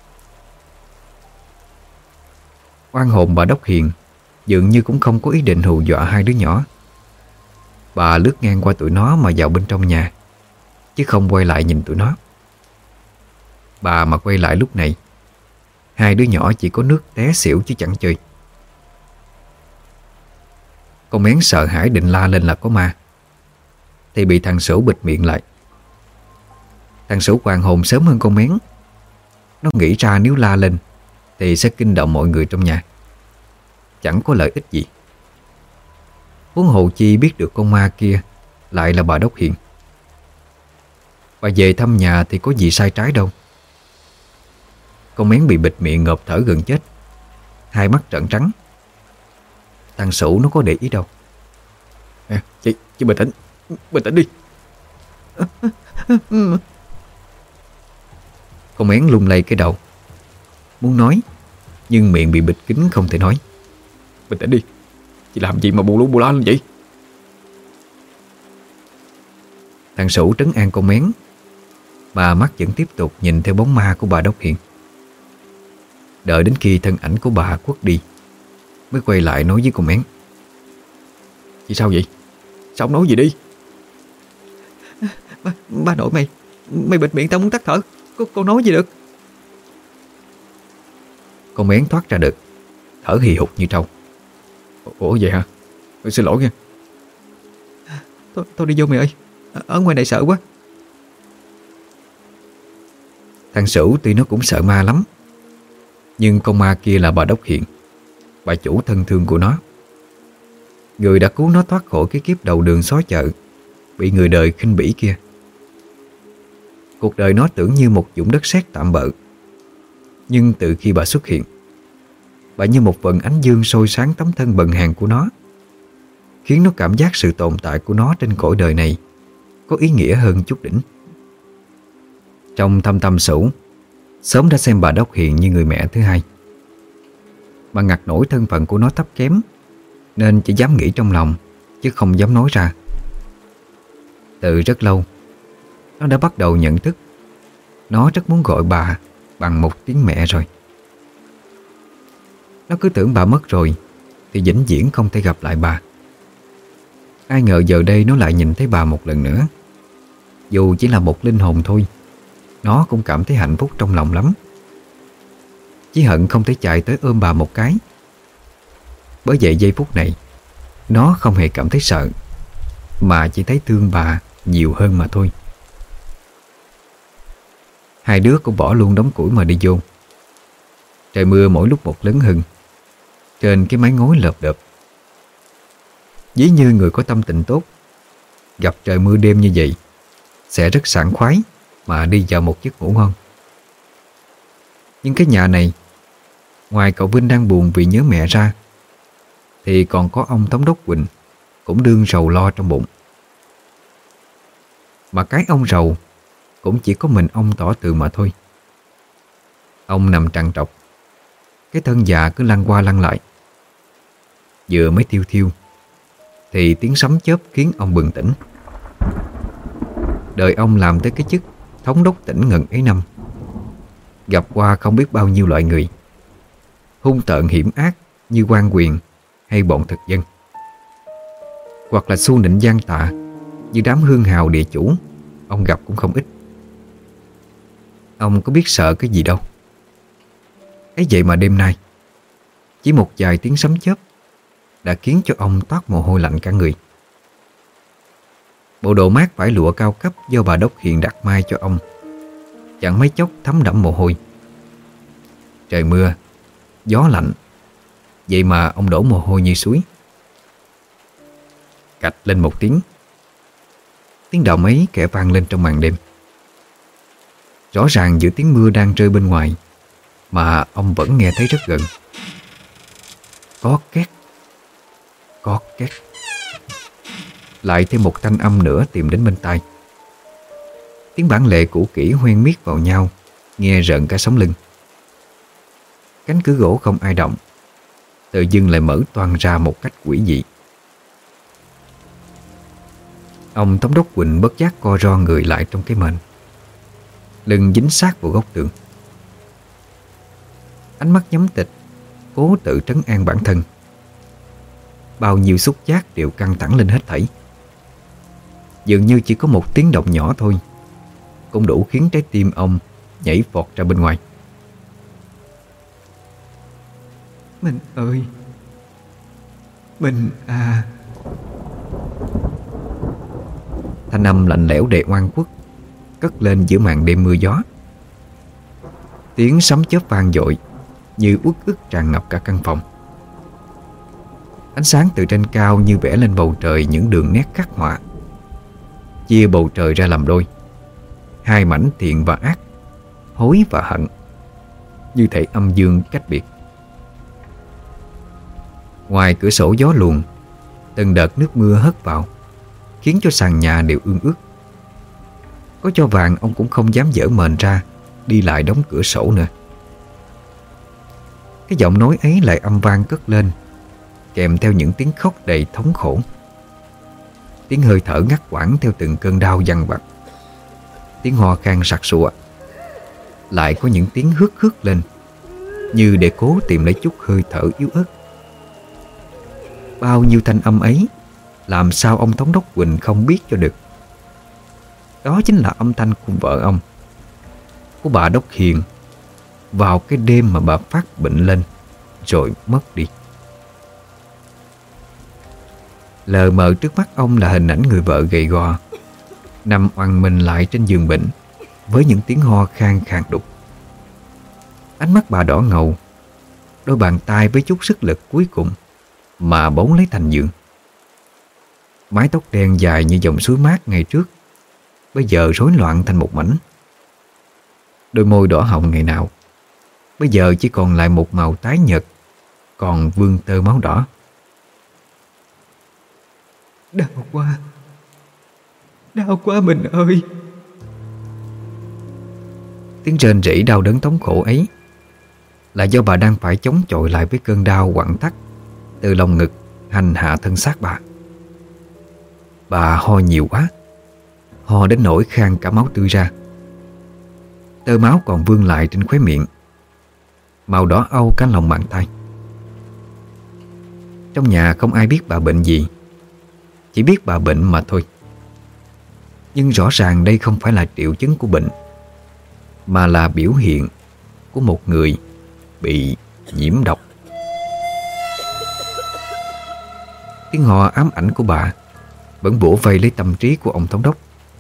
Oan hồn bà Đốc Hiền dường như cũng không có ý định hù dọa hai đứa nhỏ. Bà lướt ngang qua tụi nó mà vào bên trong nhà, chứ không quay lại nhìn tụi nó. Bà mà quay lại lúc này, hai đứa nhỏ chỉ có nước té xỉu chứ chẳng chơi. Con Mén sợ hãi định la lên là có ma, thì bị thằng Sửu bịt miệng lại. Thằng Sửu hoàn hồn sớm hơn con Mén. Nó nghĩ ra nếu la lên thì sẽ kinh động mọi người trong nhà, chẳng có lợi ích gì. Huống hồ chi biết được con ma kia lại là bà Đốc Hiền. Bà về thăm nhà thì có gì sai trái đâu. Con Mén bị bịt miệng ngộp thở gần chết, hai mắt trợn trắng. Thằng Sửu nó có để ý đâu. À, chị, chị bình tĩnh, bình tĩnh đi. Con Mén lung lay cái đầu, muốn nói, nhưng miệng bị bịt kín không thể nói. Bình tĩnh đi, chị làm gì mà bù lú bù lá lên vậy? Thằng Sửu trấn an con Mén, mà mắt vẫn tiếp tục nhìn theo bóng ma của bà Đốc Hiền. Đợi đến khi thân ảnh của bà khuất đi, mới quay lại nói với con Mén. Chị sao vậy? Sao không nói gì đi? Ba, ba nội mày, mày bịt miệng tao muốn tắt thở. Con, con nói gì được? Con Mén thoát ra được, thở hì hục như trâu. Ủa vậy hả? Tôi xin lỗi nha. Thôi, thôi đi vô mày ơi, ở ngoài này sợ quá. Thằng Sửu tuy nó cũng sợ ma lắm, nhưng con ma kia là bà Đốc Hiền, bà chủ thân thương của nó, người đã cứu nó thoát khỏi cái kiếp đầu đường xó chợ, bị người đời khinh bỉ kia. Cuộc đời nó tưởng như một vũng đất sét tạm bợ, nhưng từ khi bà xuất hiện, bà như một vầng ánh dương soi sáng tấm thân bần hàn của nó, khiến nó cảm giác sự tồn tại của nó trên cõi đời này có ý nghĩa hơn chút đỉnh. Trong thâm tâm Sửu sớm đã xem bà Đốc Hiền như người mẹ thứ hai, mà ngặt nổi thân phận của nó thấp kém nên chỉ dám nghĩ trong lòng chứ không dám nói ra. Từ rất lâu nó đã bắt đầu nhận thức nó rất muốn gọi bà bằng một tiếng mẹ rồi. Nó cứ tưởng bà mất rồi thì vĩnh viễn không thể gặp lại bà. Ai ngờ giờ đây nó lại nhìn thấy bà một lần nữa. Dù chỉ là một linh hồn thôi, nó cũng cảm thấy hạnh phúc trong lòng lắm. Chỉ hận không thể chạy tới ôm bà một cái. Bởi vậy giây phút này nó không hề cảm thấy sợ, mà chỉ thấy thương bà nhiều hơn mà thôi. Hai đứa cũng bỏ luôn đống củi mà đi vô. Trời mưa mỗi lúc một lớn hơn. Trên cái mái ngói lợp đợp. Ví như người có tâm tình tốt, gặp trời mưa đêm như vậy sẽ rất sảng khoái mà đi vào một giấc ngủ ngon. Nhưng cái nhà này, ngoài cậu Vinh đang buồn vì nhớ mẹ ra, thì còn có ông Thống đốc Quỳnh cũng đương rầu lo trong bụng. Mà cái ông rầu cũng chỉ có mình ông tỏ tường mà thôi. Ông nằm trằn trọc, cái thân già cứ lăn qua lăn lại. Vừa mới thiêu thiêu thì tiếng sấm chớp khiến ông bừng tỉnh. Đời ông làm tới cái chức thống đốc tỉnh ngần ấy năm, gặp qua không biết bao nhiêu loại người, hung tợn hiểm ác như quan quyền hay bọn thực dân, hoặc là xu nịnh gian tạ như đám hương hào địa chủ, ông gặp cũng không ít. Ông có biết sợ cái gì đâu. Ấy vậy mà đêm nay, chỉ một vài tiếng sấm chớp đã khiến cho ông toát mồ hôi lạnh cả người. Bộ đồ mát vải lụa cao cấp do bà Đốc Hiền đặt may cho ông chẳng mấy chốc thấm đẫm mồ hôi. Trời mưa, gió lạnh, vậy mà ông đổ mồ hôi như suối. Cạch lên một tiếng, tiếng đào mấy kẻ vang lên trong màn đêm. Rõ ràng giữa tiếng mưa đang rơi bên ngoài mà ông vẫn nghe thấy rất gần. Có két, có két. Lại thêm một thanh âm nữa tìm đến bên tai. Tiếng bản lệ cũ kỹ hoen miết vào nhau, nghe rợn cả sống lưng. Cánh cửa gỗ không ai động, tự dưng lại mở toang ra một cách quỷ dị. Ông Thống đốc Quỳnh bất giác co ro người lại trong cái mền, lưng dính sát vào góc tường. Ánh mắt nhắm tịch, cố tự trấn an bản thân. Bao nhiêu xúc giác đều căng thẳng lên hết thảy. Dường như chỉ có một tiếng động nhỏ thôi cũng đủ khiến trái tim ông nhảy vọt ra bên ngoài. Mình ơi, mình à. Thanh âm lạnh lẽo đầy oan khuất cất lên giữa màn đêm mưa gió. Tiếng sấm chớp vang dội như uất ức tràn ngập cả căn phòng. Ánh sáng từ trên cao như vẽ lên bầu trời những đường nét khắc họa, chia bầu trời ra làm đôi, hai mảnh thiện và ác, hối và hận, như thể âm dương cách biệt. Ngoài cửa sổ gió luồn, từng đợt nước mưa hất vào, khiến cho sàn nhà đều ương ướt. Có cho vàng ông cũng không dám dở mền ra đi lại đóng cửa sổ nữa. Cái giọng nói ấy lại âm vang cất lên, kèm theo những tiếng khóc đầy thống khổ. Tiếng hơi thở ngắt quãng theo từng cơn đau dằn vặt. Tiếng ho khan sặc sụa. Lại có những tiếng hước hước lên, như để cố tìm lấy chút hơi thở yếu ớt. Bao nhiêu thanh âm ấy làm sao ông Thống đốc Quỳnh không biết cho được. Đó chính là âm thanh của vợ ông, của bà Đốc Hiền, vào cái đêm mà bà phát bệnh lên rồi mất đi. Lờ mờ trước mắt ông là hình ảnh người vợ gầy gò nằm oằn mình lại trên giường bệnh với những tiếng ho khan khàn đục. Ánh mắt bà đỏ ngầu, đôi bàn tay với chút sức lực cuối cùng mà bấu lấy thành giường. Mái tóc đen dài như dòng suối mát ngày trước bây giờ rối loạn thành một mảnh. Đôi môi đỏ hồng ngày nào bây giờ chỉ còn lại một màu tái nhợt, còn vương tơ máu đỏ. Đau quá, đau quá mình ơi. Tiếng rên rỉ đau đớn thống khổ ấy là do bà đang phải chống chọi lại với cơn đau quặn thắt từ lồng ngực hành hạ thân xác bà. Bà ho nhiều quá, ho đến nỗi khan cả máu tươi ra. Tơ máu còn vương lại trên khóe miệng, màu đỏ âu cả lòng bàn tay. Trong nhà không ai biết bà bệnh gì, chỉ biết bà bệnh mà thôi. Nhưng rõ ràng đây không phải là triệu chứng của bệnh, mà là biểu hiện của một người bị nhiễm độc. Tiếng ho ám ảnh của bà vẫn bủa vây lấy tâm trí của ông thống đốc.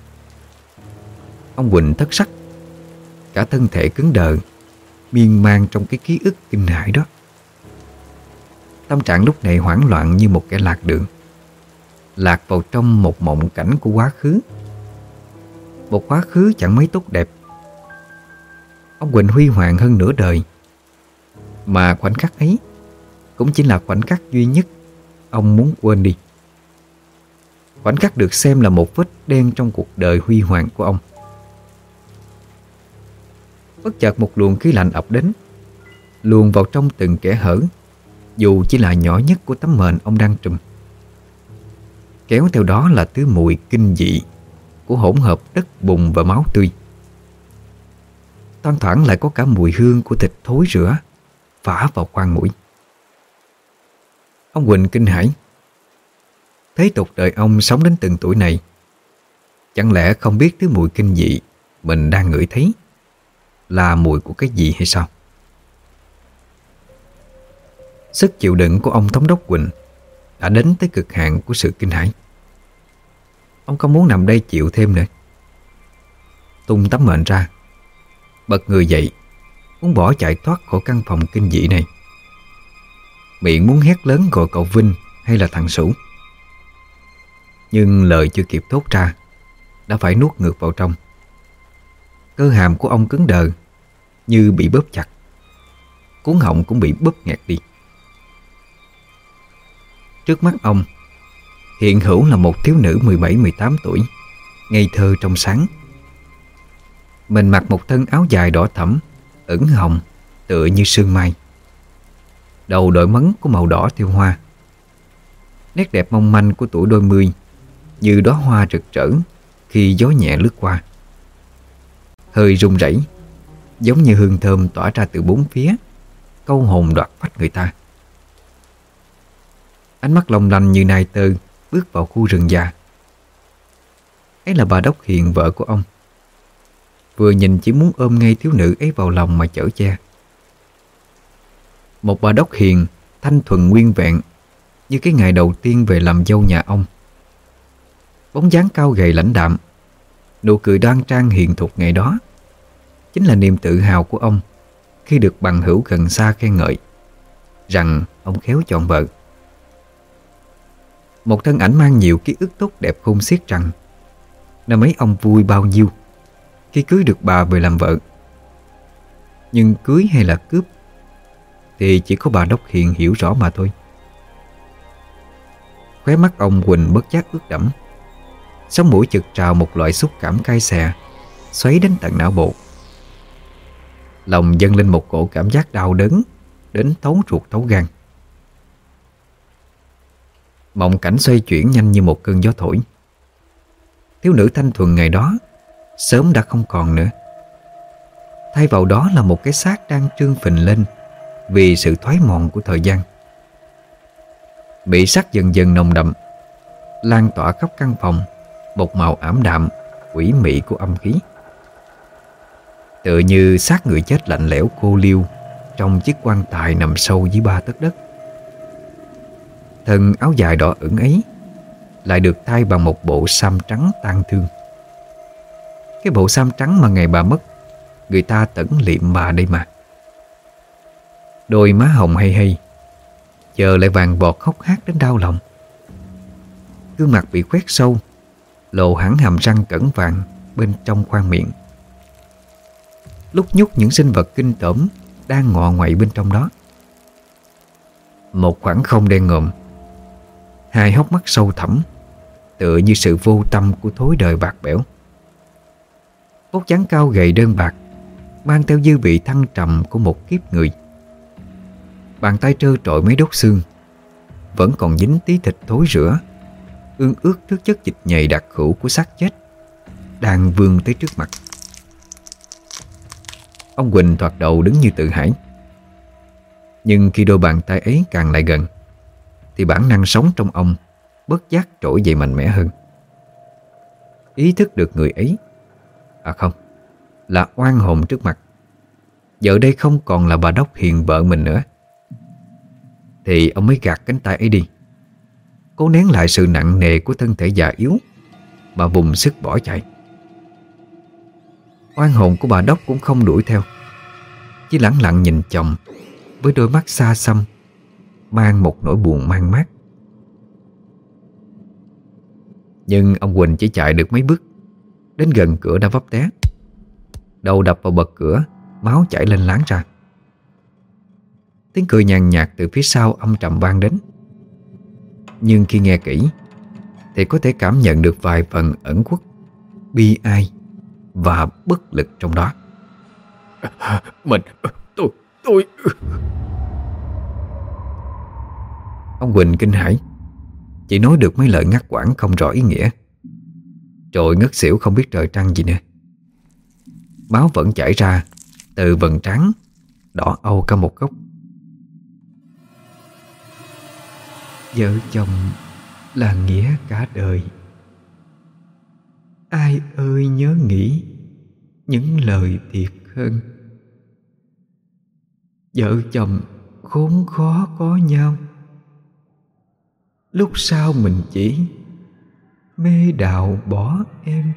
Ông Quỳnh thất sắc, cả thân thể cứng đờ, miên man trong cái ký ức kinh hãi đó. Tâm trạng lúc này hoảng loạn như một kẻ lạc đường, lạc vào trong một mộng cảnh của quá khứ. Một quá khứ chẳng mấy tốt đẹp. Ông Quỳnh huy hoàng hơn nửa đời, mà khoảnh khắc ấy cũng chỉ là khoảnh khắc duy nhất ông muốn quên đi. Khoảnh khắc được xem là một vết đen trong cuộc đời huy hoàng của ông. Bất chợt một luồng khí lạnh ập đến, luồn vào trong từng kẽ hở, dù chỉ là nhỏ nhất của tấm mền ông đang trùm. Kéo theo đó là thứ mùi kinh dị của hỗn hợp đất bùn và máu tươi. Thoang thoảng lại có cả mùi hương của thịt thối rữa phả vào khoang mũi. Ông Quỳnh kinh hãi. Thế tục đời ông sống đến từng tuổi này, chẳng lẽ không biết thứ mùi kinh dị mình đang ngửi thấy là mùi của cái gì hay sao? Sức chịu đựng của ông thống đốc Quỳnh đã đến tới cực hạn của sự kinh hãi. Ông không muốn nằm đây chịu thêm nữa. Tung tấm mền ra, bật người dậy, muốn bỏ chạy thoát khỏi căn phòng kinh dị này. Miệng muốn hét lớn gọi cậu Vinh hay là thằng Sủ, nhưng lời chưa kịp thốt ra đã phải nuốt ngược vào trong. Cơ hàm của ông cứng đờ như bị bóp chặt, cuống họng cũng bị bóp nghẹt đi. Trước mắt ông hiện hữu là một thiếu nữ mười bảy mười tám tuổi, ngây thơ trong sáng. Mình mặc một thân áo dài đỏ thẫm, ửng hồng tựa như sương mai. Đầu đội mấn của màu đỏ theo hoa. Nét đẹp mong manh của tuổi đôi mươi như đóa hoa rực rỡ khi gió nhẹ lướt qua. Hơi rung rẩy, giống như hương thơm tỏa ra từ bốn phía, câu hồn đoạt phách người ta. Ánh mắt long lanh như nai tơ bước vào khu rừng già. Ấy là bà Đốc Hiền, vợ của ông. Vừa nhìn chỉ muốn ôm ngay thiếu nữ ấy vào lòng mà chở che. Một bà Đốc Hiền thanh thuần nguyên vẹn như cái ngày đầu tiên về làm dâu nhà ông. Bóng dáng cao gầy lãnh đạm, nụ cười đoan trang hiền thục ngày đó chính là niềm tự hào của ông khi được bằng hữu gần xa khen ngợi rằng ông khéo chọn vợ. Một thân ảnh mang nhiều ký ức tốt đẹp khôn xiết rằng năm ấy ông vui bao nhiêu khi cưới được bà về làm vợ. Nhưng cưới hay là cướp thì chỉ có bà Đốc Hiền hiểu rõ mà thôi. Khóe mắt ông Quỳnh bất giác ướt đẫm, sống mũi chực trào một loại xúc cảm cay xè xoáy đến tận não bộ. Lòng dâng lên một cổ cảm giác đau đớn đến thấu ruột thấu gan. Mộng cảnh xoay chuyển nhanh như một cơn gió thổi. Thiếu nữ thanh thuần ngày đó sớm đã không còn nữa. Thay vào đó là một cái xác đang trương phình lên vì sự thoái mòn của thời gian. Bị sắc dần dần nồng đậm, lan tỏa khắp căn phòng một màu ảm đạm, quỷ mị của âm khí. Tựa như xác người chết lạnh lẽo khô liêu trong chiếc quan tài nằm sâu dưới ba tấc đất. Thân áo dài đỏ ửng ấy lại được thay bằng một bộ sam trắng tang thương. Cái bộ sam trắng mà ngày bà mất, người ta tẩn liệm bà đây mà. Đôi má hồng hay hay, giờ lại vàng vọt hốc hác đến đau lòng. Gương mặt bị khoét sâu, lộ hẳn hàm răng cẩn vàng bên trong khoang miệng. Lúc nhúc những sinh vật kinh tởm đang ngọ ngoậy bên trong đó. Một khoảng không đen ngòm, hai hốc mắt sâu thẳm, tựa như sự vô tâm của thối đời bạc bẽo. Vóc dáng cao gầy đơn bạc, mang theo dư vị thăng trầm của một kiếp người. Bàn tay trơ trọi mấy đốt xương, vẫn còn dính tí thịt thối rữa, ương ướt trước chất dịch nhầy đặc hữu của xác chết, đang vươn tới trước mặt. Ông Quỳnh thoạt đầu đứng như tự hải, nhưng khi đôi bàn tay ấy càng lại gần thì bản năng sống trong ông bất giác trỗi dậy mạnh mẽ hơn. Ý thức được người ấy, à không, là oan hồn trước mặt, giờ đây không còn là bà Đốc Hiền vợ mình nữa, thì ông mới gạt cánh tay ấy đi, cố nén lại sự nặng nề của thân thể già yếu mà vùng sức bỏ chạy. Oan hồn của bà Đốc cũng không đuổi theo, chỉ lẳng lặng nhìn chồng với đôi mắt xa xăm, mang một nỗi buồn man mác. Nhưng ông Quỳnh chỉ chạy được mấy bước, đến gần cửa đã vấp té, đầu đập vào bậc cửa, máu chảy lên láng ra. Tiếng cười nhàn nhạt từ phía sau âm trầm vang đến, nhưng khi nghe kỹ thì có thể cảm nhận được vài phần ẩn khuất, bi ai và bất lực trong đó. Mình, tôi, tôi Ông Quỳnh kinh hãi, chỉ nói được mấy lời ngắt quãng không rõ ý nghĩa, rồi ngất xỉu không biết trời trăng gì nữa. Máu vẫn chảy ra từ vầng trán đỏ âu cả một góc. Vợ chồng là nghĩa cả đời, ai ơi nhớ nghĩ những lời thiệt hơn. Vợ chồng khốn khó có nhau, lúc sau mình chỉ mê đạo bỏ em.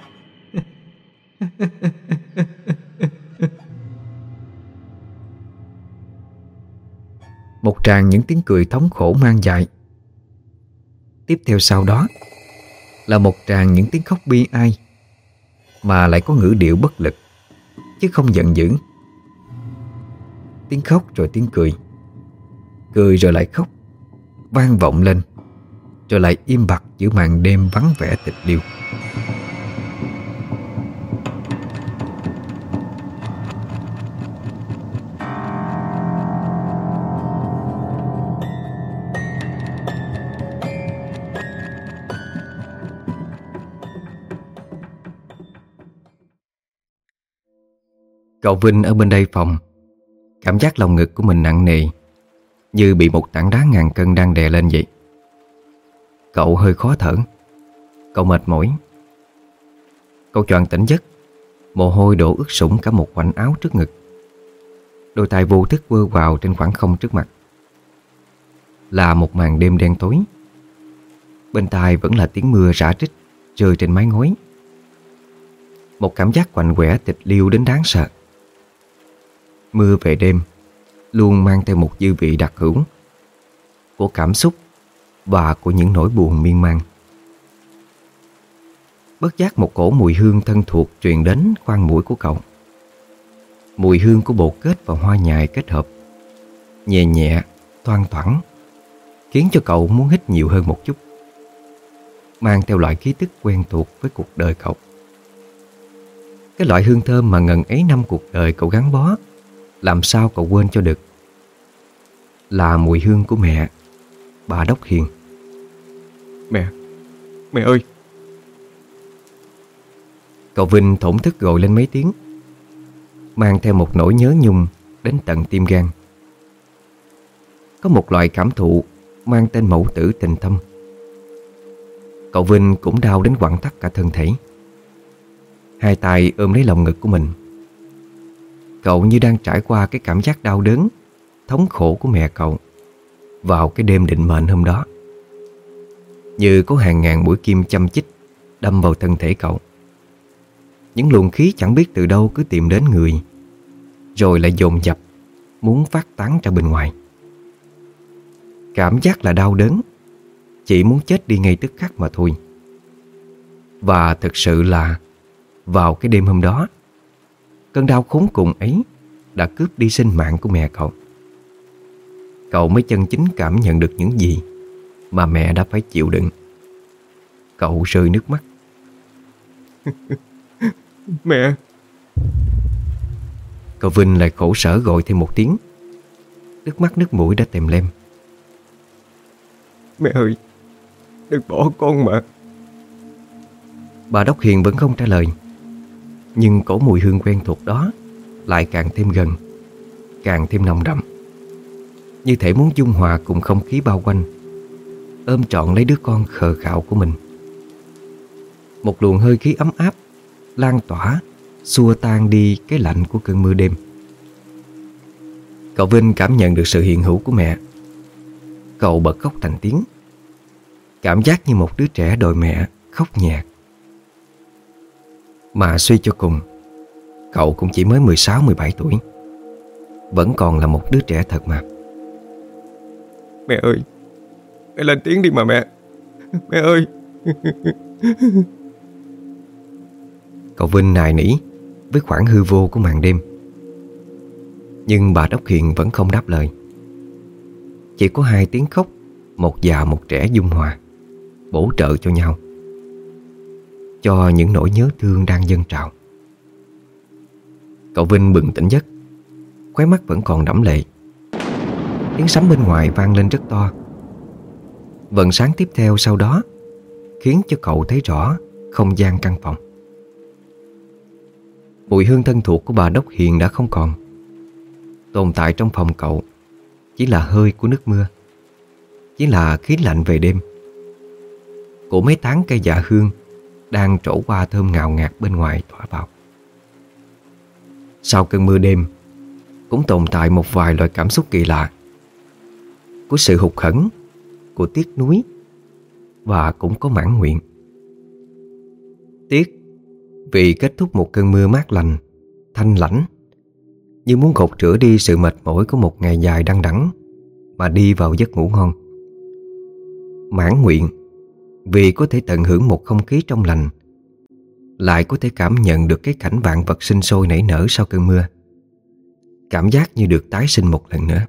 Một tràng những tiếng cười thống khổ mang dại. Tiếp theo sau đó là một tràng những tiếng khóc bi ai, mà lại có ngữ điệu bất lực chứ không giận dữ. Tiếng khóc rồi tiếng cười, cười rồi lại khóc, vang vọng lên, rồi lại im bặt giữa màn đêm vắng vẻ tịch liêu. Cậu Vinh ở bên đây phòng, cảm giác lòng ngực của mình nặng nề, như bị một tảng đá ngàn cân đang đè lên vậy. Cậu hơi khó thở, cậu mệt mỏi. Cậu choàng tỉnh giấc, mồ hôi đổ ướt sũng cả một khoảnh áo trước ngực. Đôi tay vô thức vơ vào trên khoảng không trước mặt. Là một màn đêm đen tối. Bên tai vẫn là tiếng mưa rã rích rơi trên mái ngói. Một cảm giác quạnh quẻ tịch liêu đến đáng sợ. Mưa về đêm luôn mang theo một dư vị đặc hữu của cảm xúc và của những nỗi buồn miên man. Bất giác một cổ mùi hương thân thuộc truyền đến khoang mũi của cậu. Mùi hương của bột kết và hoa nhài kết hợp, nhẹ nhẹ, thoang thoảng, khiến cho cậu muốn hít nhiều hơn một chút, mang theo loại khí tức quen thuộc với cuộc đời cậu. Cái loại hương thơm mà ngần ấy năm cuộc đời cậu gắn bó, làm sao cậu quên cho được. Là mùi hương của mẹ, bà Đốc Hiền. Mẹ, mẹ ơi! Cậu Vinh thổn thức gọi lên mấy tiếng, mang theo một nỗi nhớ nhung đến tận tim gan. Có một loại cảm thụ mang tên mẫu tử tình thâm. Cậu Vinh cũng đau đến quặn thắt cả thân thể. Hai tay ôm lấy lồng ngực của mình. Cậu như đang trải qua cái cảm giác đau đớn, thống khổ của mẹ cậu vào cái đêm định mệnh hôm đó. Như có hàng ngàn mũi kim châm chích đâm vào thân thể cậu. Những luồng khí chẳng biết từ đâu cứ tìm đến người, rồi lại dồn dập muốn phát tán ra bên ngoài. Cảm giác là đau đớn, chỉ muốn chết đi ngay tức khắc mà thôi. Và thực sự là vào cái đêm hôm đó, cơn đau khốn cùng ấy đã cướp đi sinh mạng của mẹ cậu. Cậu mới chân chính cảm nhận được những gì mà mẹ đã phải chịu đựng. Cậu rơi nước mắt. Mẹ! Cậu Vinh lại khổ sở gọi thêm một tiếng. Nước mắt nước mũi đã tèm lem. Mẹ ơi, đừng bỏ con mà. Bà Đốc Hiền vẫn không trả lời. Nhưng cổ mùi hương quen thuộc đó lại càng thêm gần, càng thêm nồng đậm, như thể muốn dung hòa cùng không khí bao quanh, ôm trọn lấy đứa con khờ khạo của mình. Một luồng hơi khí ấm áp lan tỏa, xua tan đi cái lạnh của cơn mưa đêm. Cậu Vinh cảm nhận được sự hiện hữu của mẹ. Cậu bật khóc thành tiếng, cảm giác như một đứa trẻ đòi mẹ khóc nhẹ. Mà suy cho cùng, cậu cũng chỉ mới mười sáu mười bảy tuổi, vẫn còn là một đứa trẻ thật mà. Mẹ ơi, mẹ lên tiếng đi mà mẹ. Mẹ ơi. Cậu Vinh nài nỉ với khoảng hư vô của màn đêm. Nhưng bà Đốc Hiền vẫn không đáp lời. Chỉ có hai tiếng khóc, một già một trẻ dung hòa, bổ trợ cho nhau, cho những nỗi nhớ thương đang dâng trào. Cậu Vinh bừng tỉnh giấc, khóe mắt vẫn còn đẫm lệ. Tiếng sấm bên ngoài vang lên rất to. Vầng sáng tiếp theo sau đó khiến cho cậu thấy rõ không gian căn phòng. Mùi hương thân thuộc của bà Đốc Hiền đã không còn. Tồn tại trong phòng cậu chỉ là hơi của nước mưa, chỉ là khí lạnh về đêm, của mấy tán cây dạ hương đang trổ qua thơm ngào ngạt bên ngoài tỏa vào. Sau cơn mưa đêm cũng tồn tại một vài loại cảm xúc kỳ lạ, của sự hụt hẫng, của tiếc nuối, và cũng có mãn nguyện. Tiếc vì kết thúc một cơn mưa mát lành, thanh lãnh, như muốn gột rửa đi sự mệt mỏi của một ngày dài đăng đẵng mà đi vào giấc ngủ ngon. Mãn nguyện vì có thể tận hưởng một không khí trong lành, lại có thể cảm nhận được cái cảnh vạn vật sinh sôi nảy nở sau cơn mưa, cảm giác như được tái sinh một lần nữa.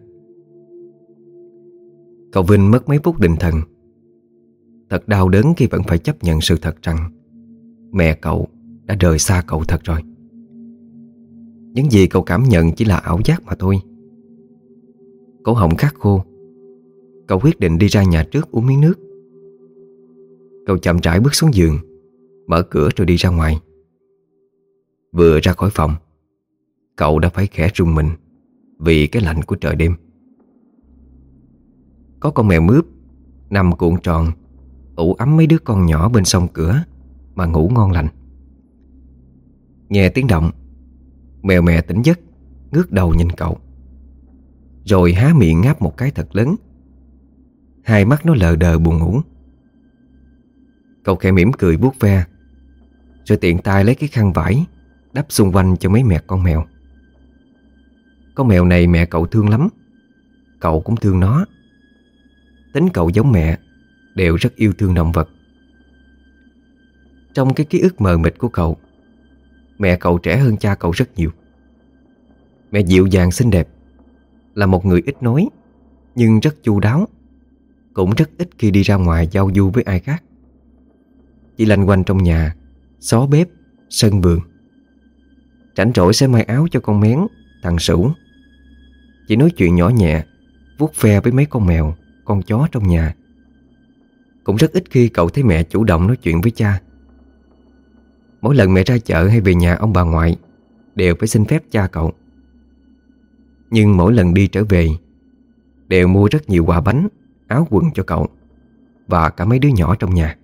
Cậu Vinh mất mấy phút định thần. Thật đau đớn khi vẫn phải chấp nhận sự thật rằng mẹ cậu đã rời xa cậu thật rồi. Những gì cậu cảm nhận chỉ là ảo giác mà thôi. Cổ họng khát khô, cậu quyết định đi ra nhà trước uống miếng nước. Cậu chậm rãi bước xuống giường, mở cửa rồi đi ra ngoài. Vừa ra khỏi phòng, cậu đã phải khẽ rùng mình vì cái lạnh của trời đêm. Có con mèo mướp nằm cuộn tròn ủ ấm mấy đứa con nhỏ bên sông cửa mà ngủ ngon lành. Nghe tiếng động, mèo mẹ tỉnh giấc, ngước đầu nhìn cậu, rồi há miệng ngáp một cái thật lớn. Hai mắt nó lờ đờ buồn ngủ. Cậu khẽ mỉm cười vuốt ve, rồi tiện tay lấy cái khăn vải đắp xung quanh cho mấy mẹ con mèo. Con mèo này mẹ cậu thương lắm, cậu cũng thương nó. Tính cậu giống mẹ, đều rất yêu thương động vật. Trong cái ký ức mờ mịt của cậu, mẹ cậu trẻ hơn cha cậu rất nhiều. Mẹ dịu dàng xinh đẹp, là một người ít nói, nhưng rất chu đáo, cũng rất ít khi đi ra ngoài giao du với ai khác. Chỉ lanh quanh trong nhà, xó bếp, sân vườn. Rảnh rỗi sẽ may áo cho con Mén, thằng Sửu. Chỉ nói chuyện nhỏ nhẹ, vuốt ve với mấy con mèo, con chó trong nhà. Cũng rất ít khi cậu thấy mẹ chủ động nói chuyện với cha. Mỗi lần mẹ ra chợ hay về nhà ông bà ngoại đều phải xin phép cha cậu. Nhưng mỗi lần đi trở về đều mua rất nhiều quà bánh, áo quần cho cậu và cả mấy đứa nhỏ trong nhà.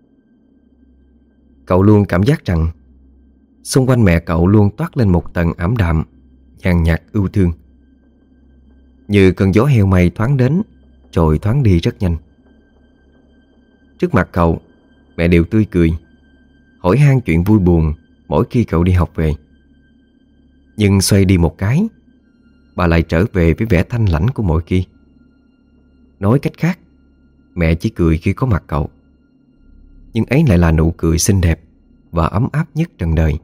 Cậu luôn cảm giác rằng xung quanh mẹ cậu luôn toát lên một tầng ảm đạm, nhàn nhạt ưu thương, như cơn gió heo mây thoáng đến rồi thoáng đi rất nhanh. Trước mặt cậu, mẹ đều tươi cười, hỏi han chuyện vui buồn mỗi khi cậu đi học về. Nhưng xoay đi một cái, bà lại trở về với vẻ thanh lãnh của mỗi khi. Nói cách khác, mẹ chỉ cười khi có mặt cậu, nhưng ấy lại là nụ cười xinh đẹp và ấm áp nhất trần đời.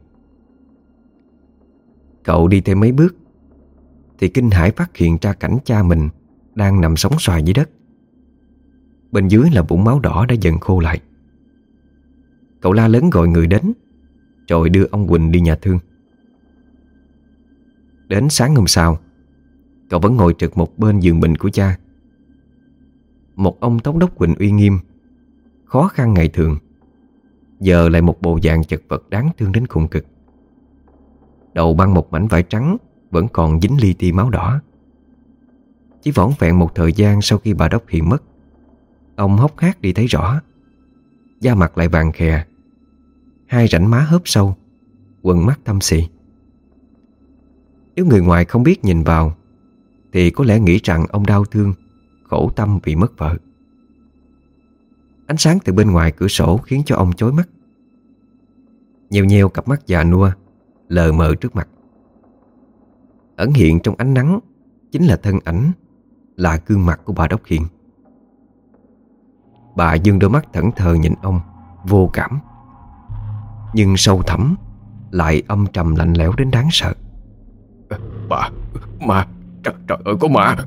Cậu đi thêm mấy bước thì kinh hãi phát hiện ra cảnh cha mình đang nằm sóng xoài dưới đất. Bên dưới là vũng máu đỏ đã dần khô lại. Cậu la lớn gọi người đến, rồi đưa ông Quỳnh đi nhà thương. Đến sáng hôm sau, cậu vẫn ngồi trực một bên giường bệnh của cha. Một ông thống đốc Quỳnh uy nghiêm, khó khăn ngày thường, giờ lại một bộ dạng chật vật đáng thương đến cùng cực. Đầu băng một mảnh vải trắng vẫn còn dính li ti máu đỏ. Chỉ vỏn vẹn một thời gian sau khi bà Đốc Hiền mất, ông hốc hác đi thấy rõ. Da mặt lại vàng khè, hai rãnh má hớp sâu, quầng mắt thâm xị. Nếu người ngoài không biết nhìn vào thì có lẽ nghĩ rằng ông đau thương, khổ tâm vì mất vợ. Ánh sáng từ bên ngoài cửa sổ khiến cho ông chói mắt. Nheo nheo cặp mắt già nua lờ mờ trước mặt. Ẩn hiện trong ánh nắng chính là thân ảnh, là gương mặt của bà Đốc Hiền. Bà dương đôi mắt thẫn thờ nhìn ông, vô cảm, nhưng sâu thẳm lại âm trầm lạnh lẽo đến đáng sợ. Bà, ma, trời, trời ơi có ma.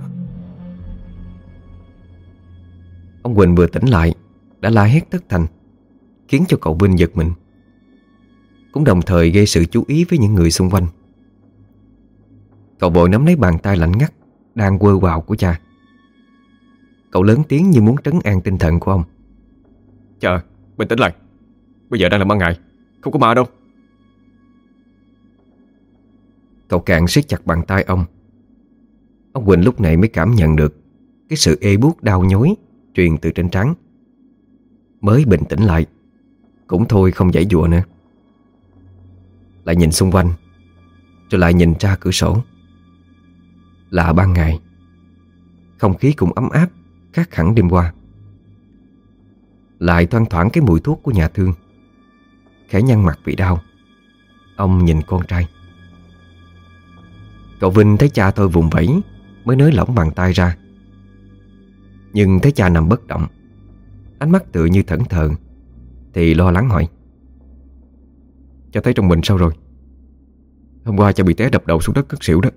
Ông Quỳnh vừa tỉnh lại đã la hét thất thanh, khiến cho cậu Vinh giật mình, cũng đồng thời gây sự chú ý với những người xung quanh. Cậu vội nắm lấy bàn tay lạnh ngắt đang quơ quào của cha. Cậu lớn tiếng như muốn trấn an tinh thần của ông. Cha, bình tĩnh lại. Bây giờ đang là ban ngày, không có ma đâu. Cậu càng siết chặt bàn tay ông. Ông Quỳnh lúc này mới cảm nhận được cái sự ê buốt đau nhói truyền từ trên trán. Mới bình tĩnh lại, cũng thôi không giãy giụa nữa. Lại nhìn xung quanh, rồi lại nhìn ra cửa sổ. Là ban ngày, không khí cũng ấm áp, khác hẳn đêm qua. Lại thoang thoảng cái mùi thuốc của nhà thương. Khẽ nhăn mặt vì đau, ông nhìn con trai. Cậu Vinh thấy cha thôi vùng vẫy mới nới lỏng bàn tay ra. Nhưng thấy cha nằm bất động, ánh mắt tựa như thẫn thờ, thì lo lắng hỏi: Cha thấy trong mình sao rồi? Hôm qua cha bị té đập đầu xuống đất cất xỉu đó.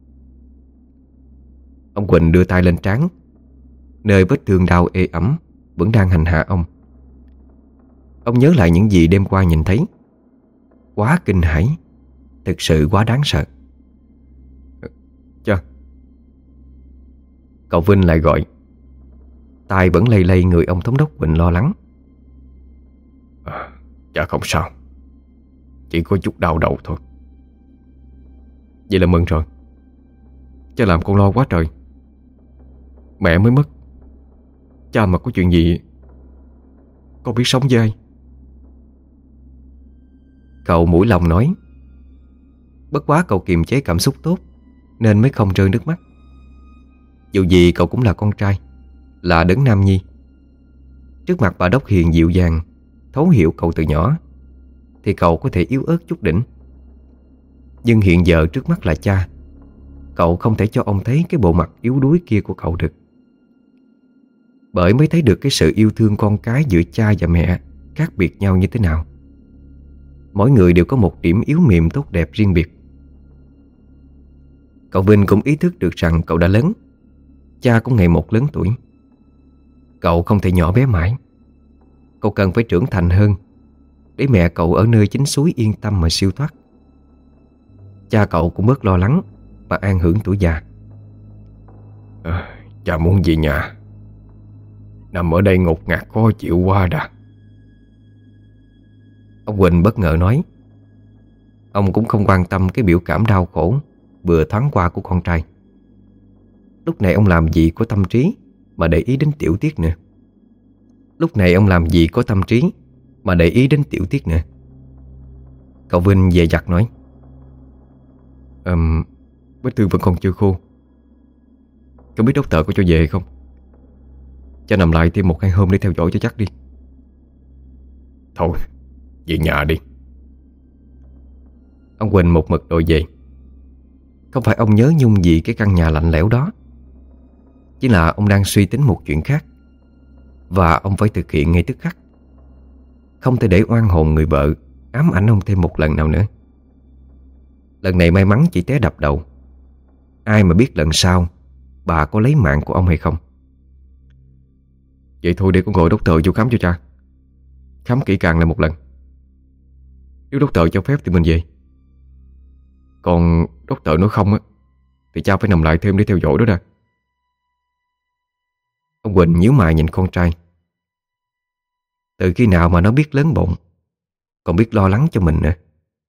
Ông Quỳnh đưa tay lên trán, nơi vết thương đau ê ẩm vẫn đang hành hạ ông. Ông nhớ lại những gì đêm qua nhìn thấy. Quá kinh hãi, thực sự quá đáng sợ. Cha. Cậu Vinh lại gọi. Tai vẫn lay lay người ông thống đốc Quỳnh lo lắng. à, Cha không sao, chỉ có chút đau đầu thôi. Vậy là mừng rồi. Cha làm con lo quá trời. Mẹ mới mất, cha mà có chuyện gì con biết sống với ai? Cậu mũi lòng nói. Bất quá cậu kiềm chế cảm xúc tốt nên mới không rơi nước mắt. Dù gì cậu cũng là con trai, là đấng nam nhi. Trước mặt bà Đốc Hiền dịu dàng, thấu hiểu cậu từ nhỏ, thì cậu có thể yếu ớt chút đỉnh. Nhưng hiện giờ trước mắt là cha, cậu không thể cho ông thấy cái bộ mặt yếu đuối kia của cậu được. Bởi mới thấy được cái sự yêu thương con cái giữa cha và mẹ khác biệt nhau như thế nào. Mỗi người đều có một điểm yếu mềm tốt đẹp riêng biệt. Cậu Vinh cũng ý thức được rằng cậu đã lớn, cha cũng ngày một lớn tuổi. Cậu không thể nhỏ bé mãi. Cậu cần phải trưởng thành hơn, để mẹ cậu ở nơi chính suối yên tâm mà siêu thoát. Cha cậu cũng bớt lo lắng và an hưởng tuổi già. à, Cha muốn về nhà. Nằm ở đây ngột ngạt khó chịu quá đã. Ông Quỳnh bất ngờ nói. Ông cũng không quan tâm cái biểu cảm đau khổ vừa thoáng qua của con trai. Lúc này ông làm gì có tâm trí mà để ý đến tiểu tiết nữa. Lúc này ông làm gì có tâm trí mà để ý đến tiểu tiết nữa. Cậu Vinh dè dặt nói: um, Vết thương vẫn còn chưa khô. Không biết doctor có cho về hay không? Cha nằm lại thêm một hai hôm để theo dõi cho chắc đi. Thôi, về nhà đi. Ông Quỳnh một mực đòi về. Không phải ông nhớ nhung gì cái căn nhà lạnh lẽo đó, chỉ là ông đang suy tính một chuyện khác, và ông phải thực hiện ngay tức khắc. Không thể để oan hồn người vợ ám ảnh ông thêm một lần nào nữa. Lần này may mắn chỉ té đập đầu, ai mà biết lần sau bà có lấy mạng của ông hay không. Vậy thôi để con gọi doctor vô khám cho cha. Khám kỹ càng lại một lần. Nếu doctor cho phép thì mình về. Còn doctor nói không á thì cha phải nằm lại thêm để theo dõi đó nè. Ông Quỳnh nhíu mày nhìn con trai. Từ khi nào mà nó biết lớn bụng, còn biết lo lắng cho mình nữa.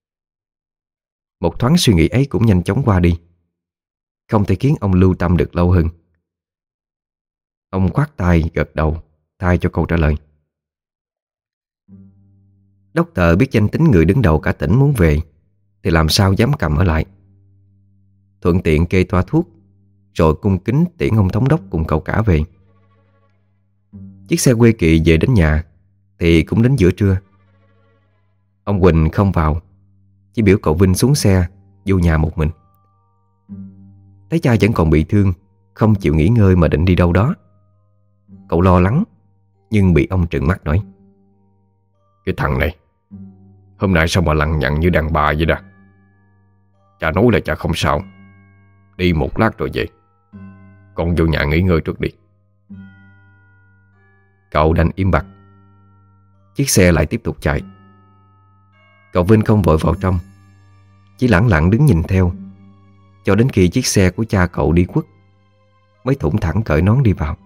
Một thoáng suy nghĩ ấy cũng nhanh chóng qua đi, không thể khiến ông lưu tâm được lâu hơn. Ông khoát tay gật đầu thay cho câu trả lời. Doctor biết danh tính người đứng đầu cả tỉnh muốn về thì làm sao dám cầm ở lại. Thuận tiện kê toa thuốc, rồi cung kính tiễn ông thống đốc cùng cậu cả về. Chiếc xe quê Kỳ về đến nhà thì cũng đến giữa trưa. Ông Quỳnh không vào, chỉ biểu cậu Vinh xuống xe vô nhà một mình. Thấy cha vẫn còn bị thương, không chịu nghỉ ngơi mà định đi đâu đó. Cậu lo lắng, nhưng bị ông trừng mắt nói: Cái thằng này, hôm nay sao mà lằng nhằng như đàn bà vậy đó. Cha nói là cha không sao, đi một lát rồi về. Con vô nhà nghỉ ngơi trước đi. Cậu đành im bặt. Chiếc xe lại tiếp tục chạy. Cậu Vinh không vội vào trong, chỉ lẳng lặng đứng nhìn theo, cho đến khi chiếc xe của cha cậu đi khuất mới thủng thẳng cởi nón đi vào.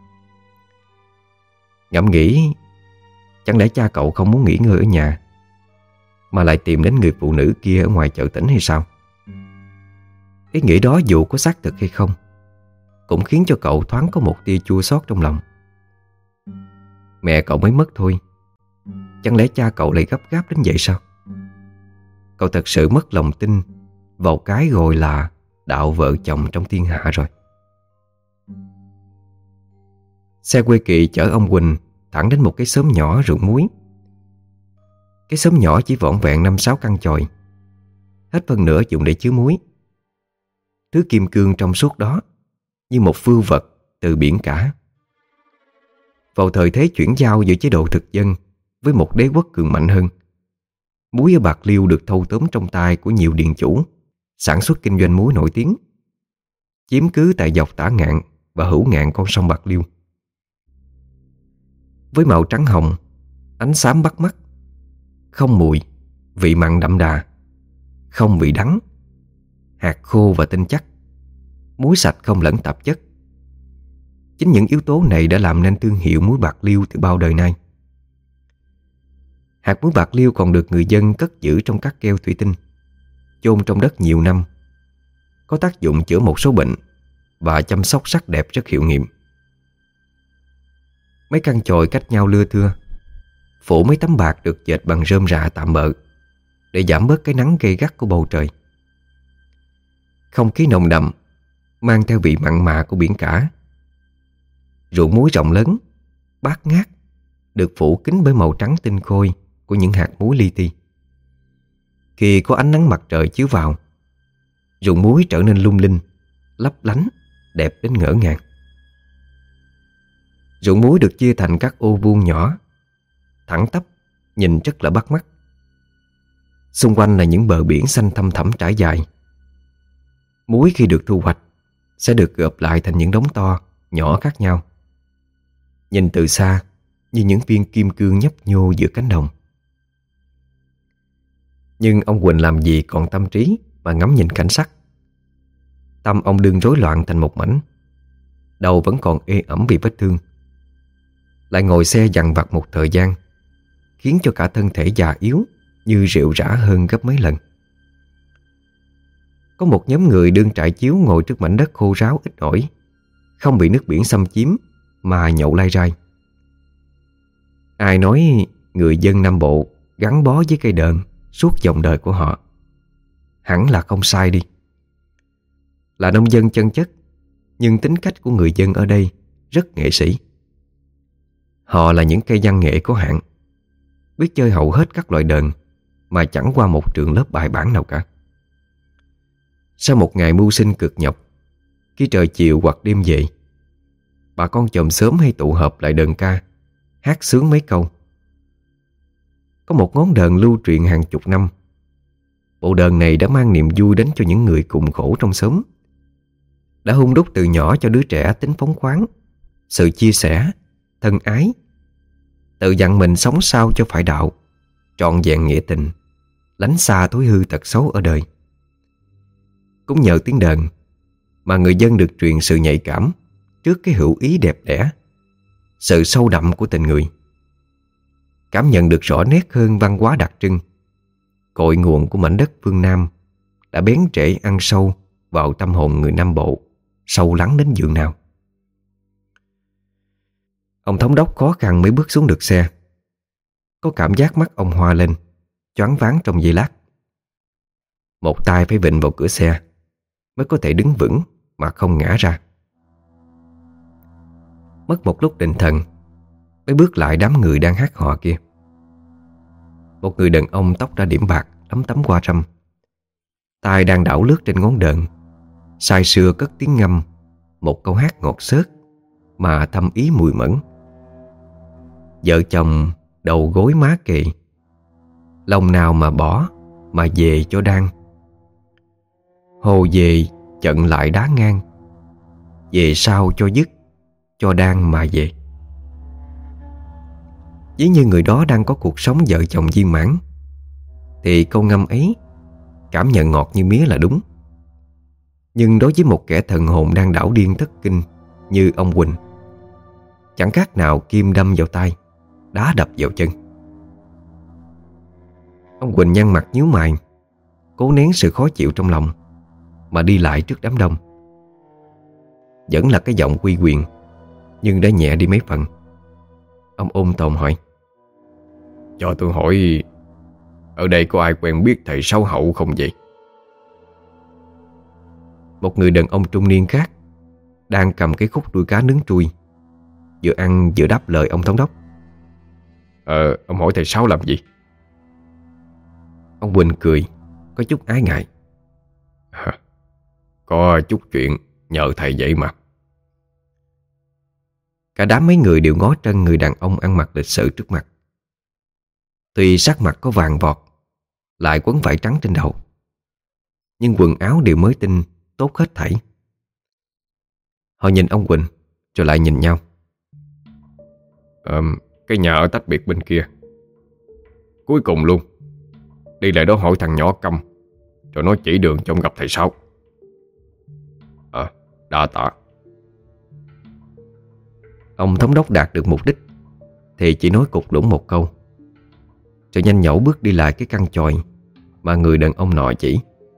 Ngẫm nghĩ, chẳng lẽ cha cậu không muốn nghỉ ngơi ở nhà mà lại tìm đến người phụ nữ kia ở ngoài chợ tỉnh hay sao? Ý nghĩ đó dù có xác thực hay không cũng khiến cho cậu thoáng có một tia chua xót trong lòng. Mẹ cậu mới mất thôi, chẳng lẽ cha cậu lại gấp gáp đến vậy sao? Cậu thật sự mất lòng tin vào cái gọi là đạo vợ chồng trong thiên hạ rồi. Xe quê Kỳ chở ông Quỳnh thẳng đến một cái xóm nhỏ ruộng muối. Cái xóm nhỏ chỉ vỏn vẹn năm sáu căn chòi, hết phân nửa dùng để chứa muối. Thứ kim cương trong suốt đó như một vưu vật từ biển cả. Vào thời thế chuyển giao giữa chế độ thực dân với một đế quốc cường mạnh hơn, muối ở Bạc Liêu được thâu tóm trong tay của nhiều điền chủ sản xuất kinh doanh muối nổi tiếng, chiếm cứ tại dọc Tả Ngạn và Hữu Ngạn con sông Bạc Liêu. Với màu trắng hồng, ánh xám bắt mắt, không mùi, vị mặn đậm đà, không vị đắng, hạt khô và tinh chắc, muối sạch không lẫn tạp chất. Chính những yếu tố này đã làm nên thương hiệu muối Bạc Liêu từ bao đời nay. Hạt muối Bạc Liêu còn được người dân cất giữ trong các keo thủy tinh, chôn trong đất nhiều năm, có tác dụng chữa một số bệnh và chăm sóc sắc đẹp rất hiệu nghiệm. Mấy căn chòi cách nhau lưa thưa, phủ mấy tấm bạc được dệt bằng rơm rạ tạm bợ để giảm bớt cái nắng gay gắt của bầu trời. Không khí nồng đậm, mang theo vị mặn mà của biển cả. Ruộng muối rộng lớn, bát ngát, được phủ kín bởi màu trắng tinh khôi của những hạt muối li ti. Khi có ánh nắng mặt trời chiếu vào, ruộng muối trở nên lung linh, lấp lánh, đẹp đến ngỡ ngàng. Ruộng muối được chia thành các ô vuông nhỏ, thẳng tắp, nhìn rất là bắt mắt. Xung quanh là những bờ biển xanh thăm thẳm trải dài. Muối khi được thu hoạch sẽ được gộp lại thành những đống to, nhỏ khác nhau. Nhìn từ xa như những viên kim cương nhấp nhô giữa cánh đồng. Nhưng ông Quỳnh làm gì còn tâm trí mà ngắm nhìn cảnh sắc. Tâm ông đương rối loạn thành một mảnh, đầu vẫn còn ê ẩm vì vết thương. Lại ngồi xe dằn vặt một thời gian, khiến cho cả thân thể già yếu như rệu rã hơn gấp mấy lần. Có một nhóm người đương trải chiếu ngồi trước mảnh đất khô ráo ít ỏi, không bị nước biển xâm chiếm mà nhậu lai rai. Ai nói người dân Nam Bộ gắn bó với cây đờn suốt dòng đời của họ, hẳn là không sai đi. Là nông dân chân chất, nhưng tính cách của người dân ở đây rất nghệ sĩ. Họ là những cây văn nghệ có hạn, biết chơi hầu hết các loại đờn mà chẳng qua một trường lớp bài bản nào cả. Sau một ngày mưu sinh cực nhọc, khi trời chiều hoặc đêm về, bà con chòm xóm hay tụ họp lại đờn ca, hát sướng mấy câu. Có một ngón đờn lưu truyền hàng chục năm. Bộ đờn này đã mang niềm vui đến cho những người cùng khổ trong xóm, đã hun đúc từ nhỏ cho đứa trẻ tính phóng khoáng, sự chia sẻ, thân ái, tự dặn mình sống sao cho phải đạo, trọn vẹn nghĩa tình, lánh xa thói hư tật xấu ở đời. Cũng nhờ tiếng đờn mà người dân được truyền sự nhạy cảm trước cái hữu ý đẹp đẽ, sự sâu đậm của tình người. Cảm nhận được rõ nét hơn văn hóa đặc trưng, cội nguồn của mảnh đất phương Nam đã bén rễ ăn sâu vào tâm hồn người Nam Bộ, sâu lắng đến giường nào. Ông thống đốc khó khăn mới bước xuống được xe. Có cảm giác mắt ông hoa lên, choáng váng trong giây lát. Một tay phải vịn vào cửa xe mới có thể đứng vững mà không ngã ra. Mất một lúc định thần mới bước lại đám người đang hát hò kia. Một người đàn ông tóc đã điểm bạc, lấm tấm qua râm, tay đang đảo lướt trên ngón đờn, say sưa cất tiếng ngâm một câu hát ngọt xớt mà thâm ý mùi mẫn. Vợ chồng đầu gối má kề, lòng nào mà bỏ mà về cho đang. Hồ về chận lại đá ngang, về sau cho dứt cho đang mà về. Ví như người đó đang có cuộc sống vợ chồng viên mãn, thì câu ngâm ấy cảm nhận ngọt như mía là đúng. Nhưng đối với một kẻ thần hồn đang đảo điên thất kinh như ông Quỳnh, chẳng khác nào kim đâm vào tay, đá đập vào chân. Ông Quỳnh nhăn mặt nhíu mày, cố nén sự khó chịu trong lòng mà đi lại trước đám đông. Vẫn là cái giọng uy quyền, nhưng đã nhẹ đi mấy phần. Ông ôm tồn hỏi: Cho tôi hỏi, ở đây có ai quen biết thầy Sáu Hậu không vậy? Một người đàn ông trung niên khác đang cầm cái khúc đuôi cá nướng trui, vừa ăn vừa đáp lời ông thống đốc: Ờ, ông hỏi thầy Sáu làm gì? Ông Quỳnh cười, có chút ái ngại: à, Có chút chuyện nhờ thầy vậy mà. Cả đám mấy người đều ngó trân người đàn ông ăn mặc lịch sự trước mặt. Tuy sắc mặt có vàng vọt, lại quấn vải trắng trên đầu, nhưng quần áo đều mới tinh, tốt hết thảy. Họ nhìn ông Quỳnh rồi lại nhìn nhau. à, Cái nhà ở tách biệt bên kia. Cuối cùng luôn, đi lại đó hỏi thằng nhỏ Câm, cho nó chỉ đường cho ông gặp thầy Sáu. À, đa tạ. Ông thống đốc đạt được mục đích thì chỉ nói cục đủng một câu, rồi nhanh nhẩu bước đi lại cái căn chòi mà người đàn ông nọ chỉ.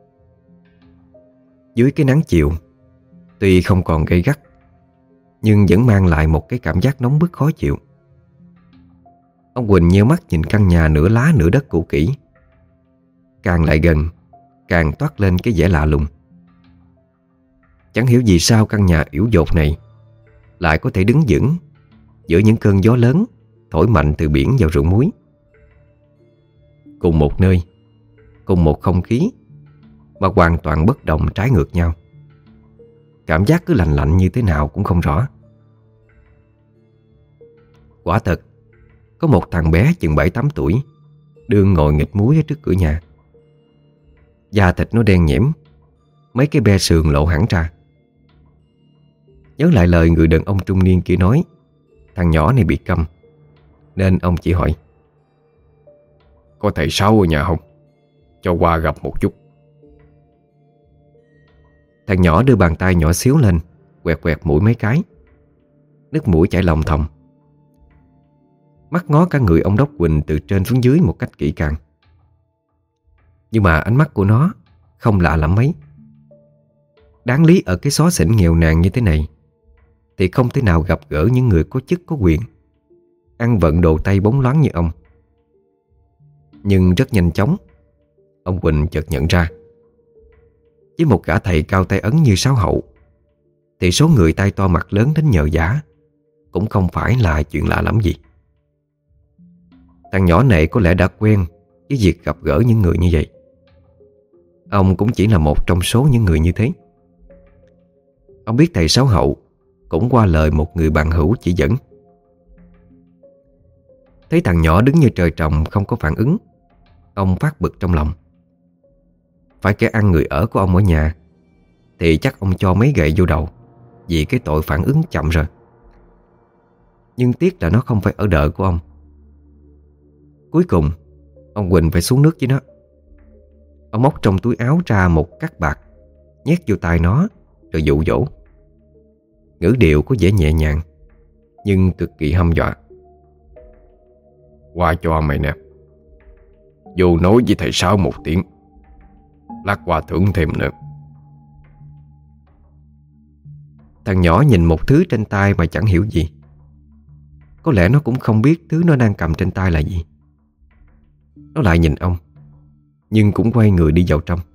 Dưới cái nắng chiều, tuy không còn gay gắt, nhưng vẫn mang lại một cái cảm giác nóng bức khó chịu. Ông Quỳnh nheo mắt nhìn căn nhà nửa lá nửa đất cũ kỹ. Càng lại gần, càng toát lên cái vẻ lạ lùng. Chẳng hiểu vì sao căn nhà yểu dột này lại có thể đứng vững giữa những cơn gió lớn thổi mạnh từ biển vào ruộng muối. Cùng một nơi, cùng một không khí, mà hoàn toàn bất đồng trái ngược nhau. Cảm giác cứ lạnh lạnh như thế nào cũng không rõ. Quả thật, có một thằng bé chừng bảy tám tuổi đương ngồi nghịch muối ở trước cửa nhà. Da thịt nó đen nhẽm, mấy cái be sườn lộ hẳn ra. Nhớ lại lời người đàn ông trung niên kia nói, thằng nhỏ này bị câm, nên ông chỉ hỏi: Có thầy Sáu ở nhà không? Cho qua gặp một chút. Thằng nhỏ đưa bàn tay nhỏ xíu lên, quẹt quẹt mũi mấy cái. Nước mũi chảy lòng thòng. Mắt ngó cả người ông Đốc Quỳnh từ trên xuống dưới một cách kỹ càng. Nhưng mà ánh mắt của nó không lạ lắm mấy. Đáng lý ở cái xó xỉnh nghèo nàn như thế này thì không thể nào gặp gỡ những người có chức có quyền, ăn vận đồ tay bóng loáng như ông. Nhưng rất nhanh chóng, ông Quỳnh chợt nhận ra, với một gã thầy cao tay ấn như Sáu Hậu thì số người tay to mặt lớn đến nhờ vả cũng không phải là chuyện lạ lắm gì. Thằng nhỏ này có lẽ đã quen với việc gặp gỡ những người như vậy. Ông cũng chỉ là một trong số những người như thế. Ông biết thầy Sáu Hậu cũng qua lời một người bạn hữu chỉ dẫn. Thấy thằng nhỏ đứng như trời trồng không có phản ứng, ông phát bực trong lòng. Phải kẻ ăn người ở của ông ở nhà thì chắc ông cho mấy gậy vô đầu vì cái tội phản ứng chậm rồi. Nhưng tiếc là nó không phải ở đợ của ông. Cuối cùng ông Quỳnh phải xuống nước với nó. Ông móc trong túi áo ra một cắt bạc, nhét vô tai nó rồi dụ dỗ. Ngữ điệu có vẻ nhẹ nhàng nhưng cực kỳ hăm dọa. Qua cho mày nè. Vô nói với thầy Sáu một tiếng, lát qua thưởng thêm nữa. Thằng nhỏ nhìn một thứ trên tay mà chẳng hiểu gì. Có lẽ nó cũng không biết thứ nó đang cầm trên tay là gì. Nó lại nhìn ông, nhưng cũng quay người đi vào trong.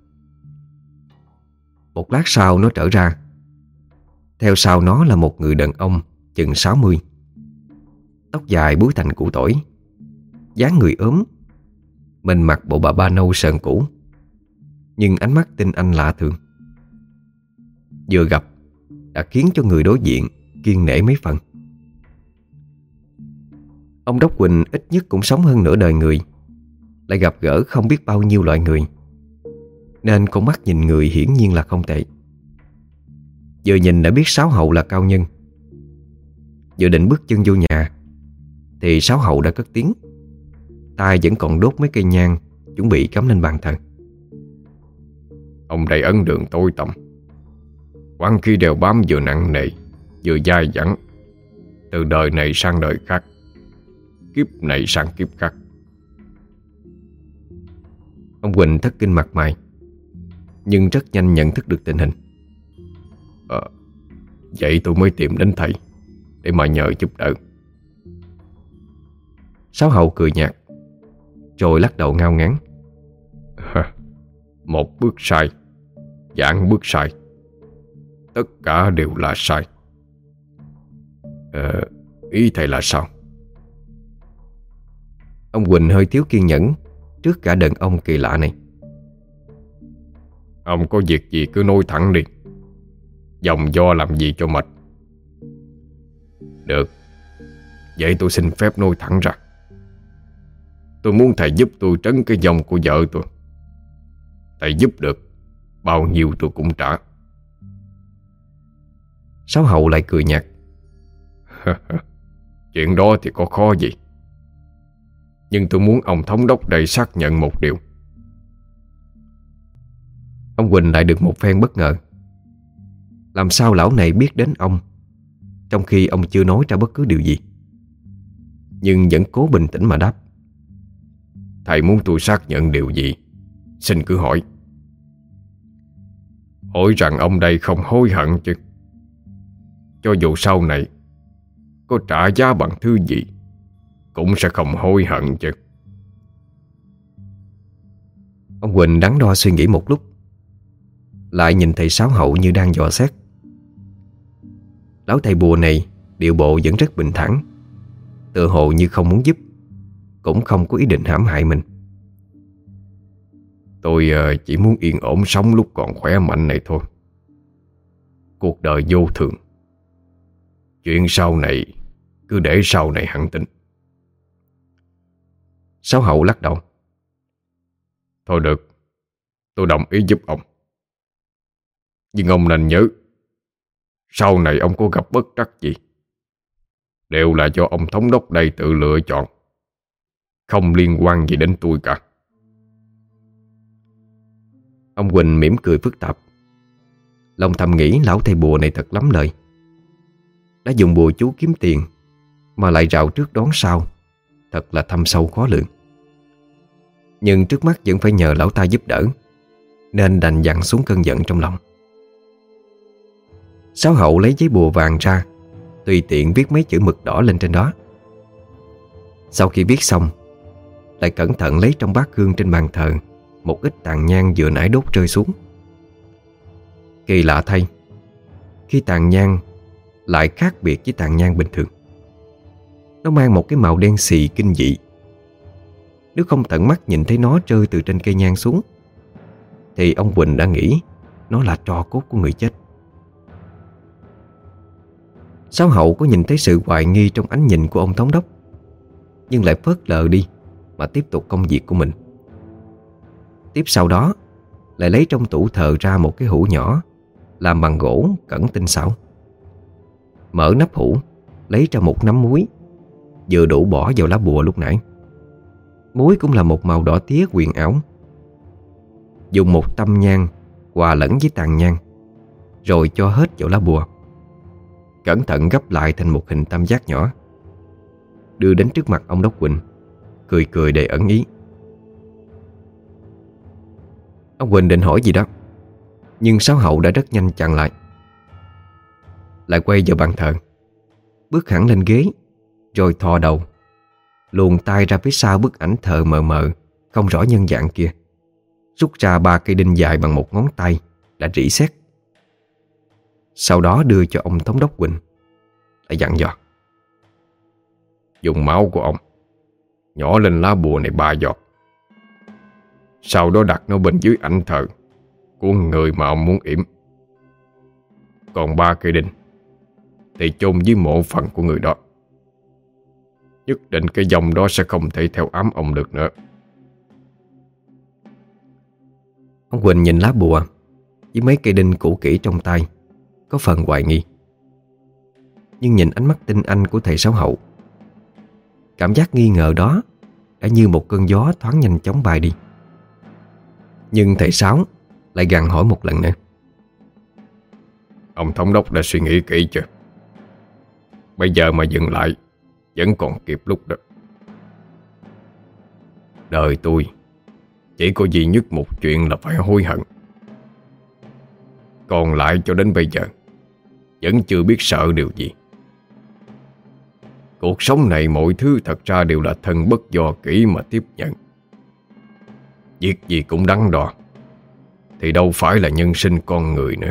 Một lát sau nó trở ra. Theo sau nó là một người đàn ông chừng sáu mươi, tóc dài búi thành củ tỏi, dáng người ốm. Mình mặc bộ bà ba nâu sờn cũ, nhưng ánh mắt tinh anh lạ thường. Vừa gặp đã khiến cho người đối diện kiêng nể mấy phần. Ông Đốc Quỳnh ít nhất cũng sống hơn nửa đời người, lại gặp gỡ không biết bao nhiêu loại người, nên con mắt nhìn người hiển nhiên là không tệ. Vừa nhìn đã biết Sáu Hậu là cao nhân. Vừa định bước chân vô nhà thì Sáu Hậu đã cất tiếng, tay vẫn còn đốt mấy cây nhang chuẩn bị cắm lên bàn thờ. Ông đây ấn đường tối tăm, quan khi đều bám vừa nặng nề vừa dai dẳng, từ đời này sang đời khác, kiếp này sang kiếp khác. Ông Quỳnh thất kinh mặt mày, nhưng rất nhanh nhận thức được tình hình. Ờ, vậy tôi mới tìm đến thầy để mà nhờ giúp đỡ. Sáu Hậu cười nhạt rồi lắc đầu ngao ngán. Một bước sai, vạn bước sai, tất cả đều là sai. Ờ, ý thầy là sao? Ông Quỳnh hơi thiếu kiên nhẫn trước cả đàn ông kỳ lạ này. Ông có việc gì cứ nói thẳng đi, vòng vo làm gì cho mệt. Được, vậy tôi xin phép nói thẳng ra. Tôi muốn thầy giúp tôi trấn cái vong của vợ tôi. Thầy giúp được, bao nhiêu tôi cũng trả. Sáu Hậu lại cười nhạt. Chuyện đó thì có khó gì. Nhưng tôi muốn ông thống đốc đây xác nhận một điều. Ông Quỳnh lại được một phen bất ngờ. Làm sao lão này biết đến ông, trong khi ông chưa nói ra bất cứ điều gì? Nhưng vẫn cố bình tĩnh mà đáp. Thầy muốn tôi xác nhận điều gì, xin cứ hỏi. Hỏi rằng ông đây không hối hận chứ? Cho dù sau này có trả giá bằng thứ gì, cũng sẽ không hối hận chứ? Ông Quỳnh đắn đo suy nghĩ một lúc, lại nhìn thầy Sáu Hậu như đang dò xét. Lão thầy bùa này điệu bộ vẫn rất bình thản, tựa hồ như không muốn giúp, cũng không có ý định hãm hại mình. Tôi uh, chỉ muốn yên ổn sống lúc còn khỏe mạnh này thôi. Cuộc đời vô thường, chuyện sau này cứ để sau này hẳn tính. Sáu Hậu lắc đầu. Thôi được, tôi đồng ý giúp ông. Nhưng ông nên nhớ, sau này ông có gặp bất trắc gì, đều là do ông thống đốc đây tự lựa chọn, không liên quan gì đến tôi cả. Ông Quỳnh mỉm cười phức tạp. Lòng thầm nghĩ lão thầy bùa này thật lắm lời. Đã dùng bùa chú kiếm tiền mà lại rào trước đón sau, thật là thâm sâu khó lường. Nhưng trước mắt vẫn phải nhờ lão ta giúp đỡ, nên đành dặn xuống cơn giận trong lòng. Sáu Hậu lấy giấy bùa vàng ra, tùy tiện viết mấy chữ mực đỏ lên trên đó. Sau khi viết xong, lại cẩn thận lấy trong bát hương trên bàn thờ một ít tàn nhang vừa nãy đốt rơi xuống. Kỳ lạ thay, khi tàn nhang lại khác biệt với tàn nhang bình thường. Nó mang một cái màu đen xì kinh dị. Nếu không tận mắt nhìn thấy nó rơi từ trên cây nhang xuống, thì ông Quỳnh đã nghĩ nó là tro cốt của người chết. Sáu Hậu có nhìn thấy sự hoài nghi trong ánh nhìn của ông thống đốc, nhưng lại phớt lờ đi mà tiếp tục công việc của mình. Tiếp sau đó lại lấy trong tủ thờ ra một cái hũ nhỏ làm bằng gỗ cẩn tinh xảo. Mở nắp hũ, lấy ra một nắm muối, vừa đủ bỏ vào lá bùa lúc nãy. Muối cũng là một màu đỏ tía huyền ảo. Dùng một tăm nhang hòa lẫn với tàn nhang, rồi cho hết vào lá bùa, cẩn thận gấp lại thành một hình tam giác nhỏ, đưa đến trước mặt ông Đốc Quỳnh, cười cười đầy ẩn ý. Ông Quỳnh định hỏi gì đó, nhưng Sáu Hậu đã rất nhanh chặn lại. Lại quay vào bàn thờ, bước hẳn lên ghế, rồi thò đầu, luồn tay ra phía sau bức ảnh thờ mờ mờ không rõ nhân dạng kia, rút ra ba cây đinh dài bằng một ngón tay đã rỉ sét. Sau đó đưa cho ông Thống đốc Quỳnh, lại dặn dò: dùng máu của ông nhỏ lên lá bùa này ba giọt, sau đó đặt nó bên dưới ảnh thờ của người mà ông muốn yểm. Còn ba cây đinh thì chôn dưới mộ phần của người đó. Nhất định cái dòng đó sẽ không thể theo ám ông được nữa. Ông Quỳnh nhìn lá bùa với mấy cây đinh cũ kỹ trong tay, có phần hoài nghi. Nhưng nhìn ánh mắt tinh anh của thầy Sáu Hậu, cảm giác nghi ngờ đó đã như một cơn gió thoáng nhanh chóng bay đi. Nhưng thầy Sáu lại gằn hỏi một lần nữa: ông thống đốc đã suy nghĩ kỹ chưa? Bây giờ mà dừng lại vẫn còn kịp lúc đó. Đời tôi chỉ có duy nhất một chuyện là phải hối hận. Còn lại cho đến bây giờ vẫn chưa biết sợ điều gì. Cuộc sống này mọi thứ thật ra đều là thân bất do kỹ mà tiếp nhận. Việc gì cũng đắn đo, thì đâu phải là nhân sinh con người nữa.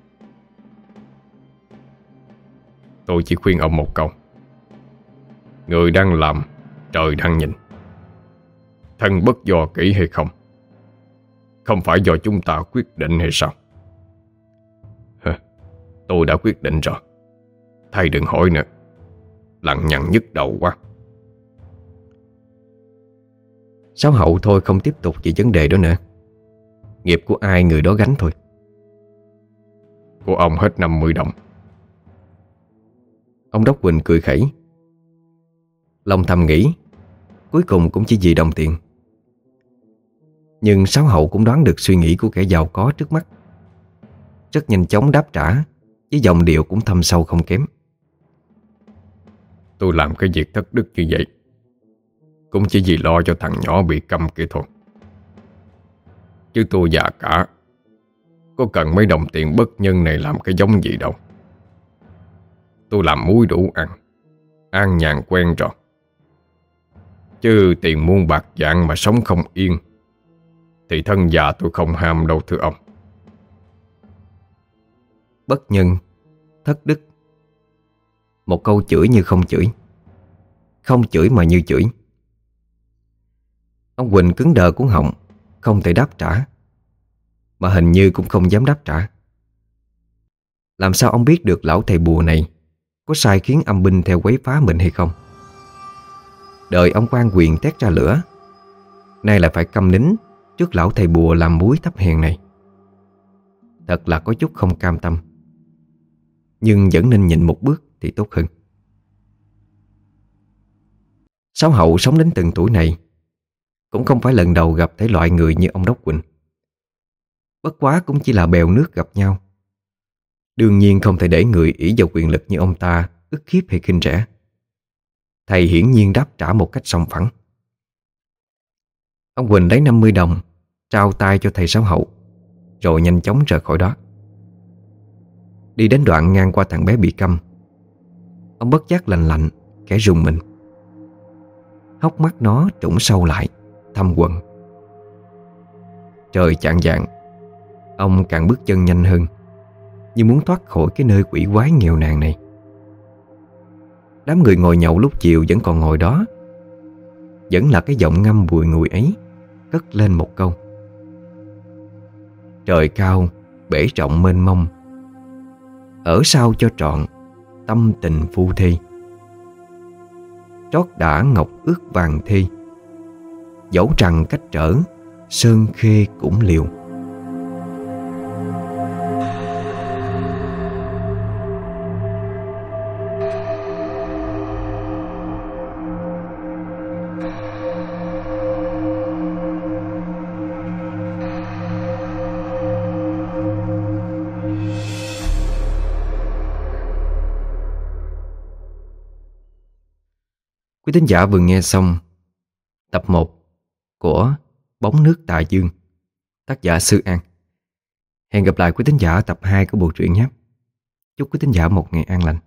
Tôi chỉ khuyên ông một câu: người đang làm, trời đang nhìn. Thân bất do kỹ hay không, không phải do chúng ta quyết định hay sao? Hả, tôi đã quyết định rồi, thầy đừng hỏi nữa, lằng nhằng nhức đầu quá. Sáu Hậu thôi không tiếp tục về vấn đề đó nữa. Nghiệp của ai người đó gánh thôi. Của ông hết năm mươi đồng. Ông Đốc Quỳnh cười khẩy. Lòng thầm nghĩ cuối cùng cũng chỉ vì đồng tiền. Nhưng Sáu Hậu cũng đoán được suy nghĩ của kẻ giàu có trước mắt, rất nhanh chóng đáp trả với giọng điệu cũng thâm sâu không kém: tôi làm cái việc thất đức như vậy cũng chỉ vì lo cho thằng nhỏ bị câm kia thôi. Chứ tôi già cả, có cần mấy đồng tiền bất nhân này làm cái giống gì đâu. Tôi làm muối đủ ăn, an nhàn quen rồi. Chứ tiền muôn bạc vạn mà sống không yên thì thân già tôi không ham đâu thưa ông. Bất nhân, thất đức, một câu chửi như không chửi, không chửi mà như chửi. Ông Quỳnh cứng đờ cuống họng, không thể đáp trả, mà hình như cũng không dám đáp trả. Làm sao ông biết được lão thầy bùa này có sai khiến âm binh theo quấy phá mình hay không? Đợi ông quan quyền tét ra lửa, nay lại phải câm nín trước lão thầy bùa làm muối thấp hèn này. Thật là có chút không cam tâm, nhưng vẫn nên nhịn một bước thì tốt hơn. Sáu Hậu sống đến từng tuổi này cũng không phải lần đầu gặp thể loại người như ông Đốc Quỳnh. Bất quá cũng chỉ là bèo nước gặp nhau. Đương nhiên không thể để người ỷ vào quyền lực như ông ta ức hiếp hay khinh rẻ. Thầy hiển nhiên đáp trả một cách sòng phẳng. Ông Quỳnh lấy năm mươi đồng trao tay cho thầy Sáu Hậu, rồi nhanh chóng rời khỏi đó. Đi đến đoạn ngang qua thằng bé bị câm, ông bất giác lành lạnh kẻ rùng mình. Hốc mắt nó trũng sâu lại, thâm quầng. Trời chạng vạng, ông càng bước chân nhanh hơn, như muốn thoát khỏi cái nơi quỷ quái nghèo nàn này. Đám người ngồi nhậu lúc chiều vẫn còn ngồi đó. Vẫn là cái giọng ngâm bùi ngùi ấy cất lên một câu: trời cao, bể rộng mênh mông, ở sao cho trọn tâm tình phu thê. Trót đã ngọc ước vàng thê, dẫu rằng cách trở sơn khê cũng liều. Quý thính giả vừa nghe xong tập một của Bóng nước Tà Dương, tác giả Sư An. Hẹn gặp lại quý thính giả ở tập hai của bộ truyện nhé. Chúc quý thính giả một ngày an lành.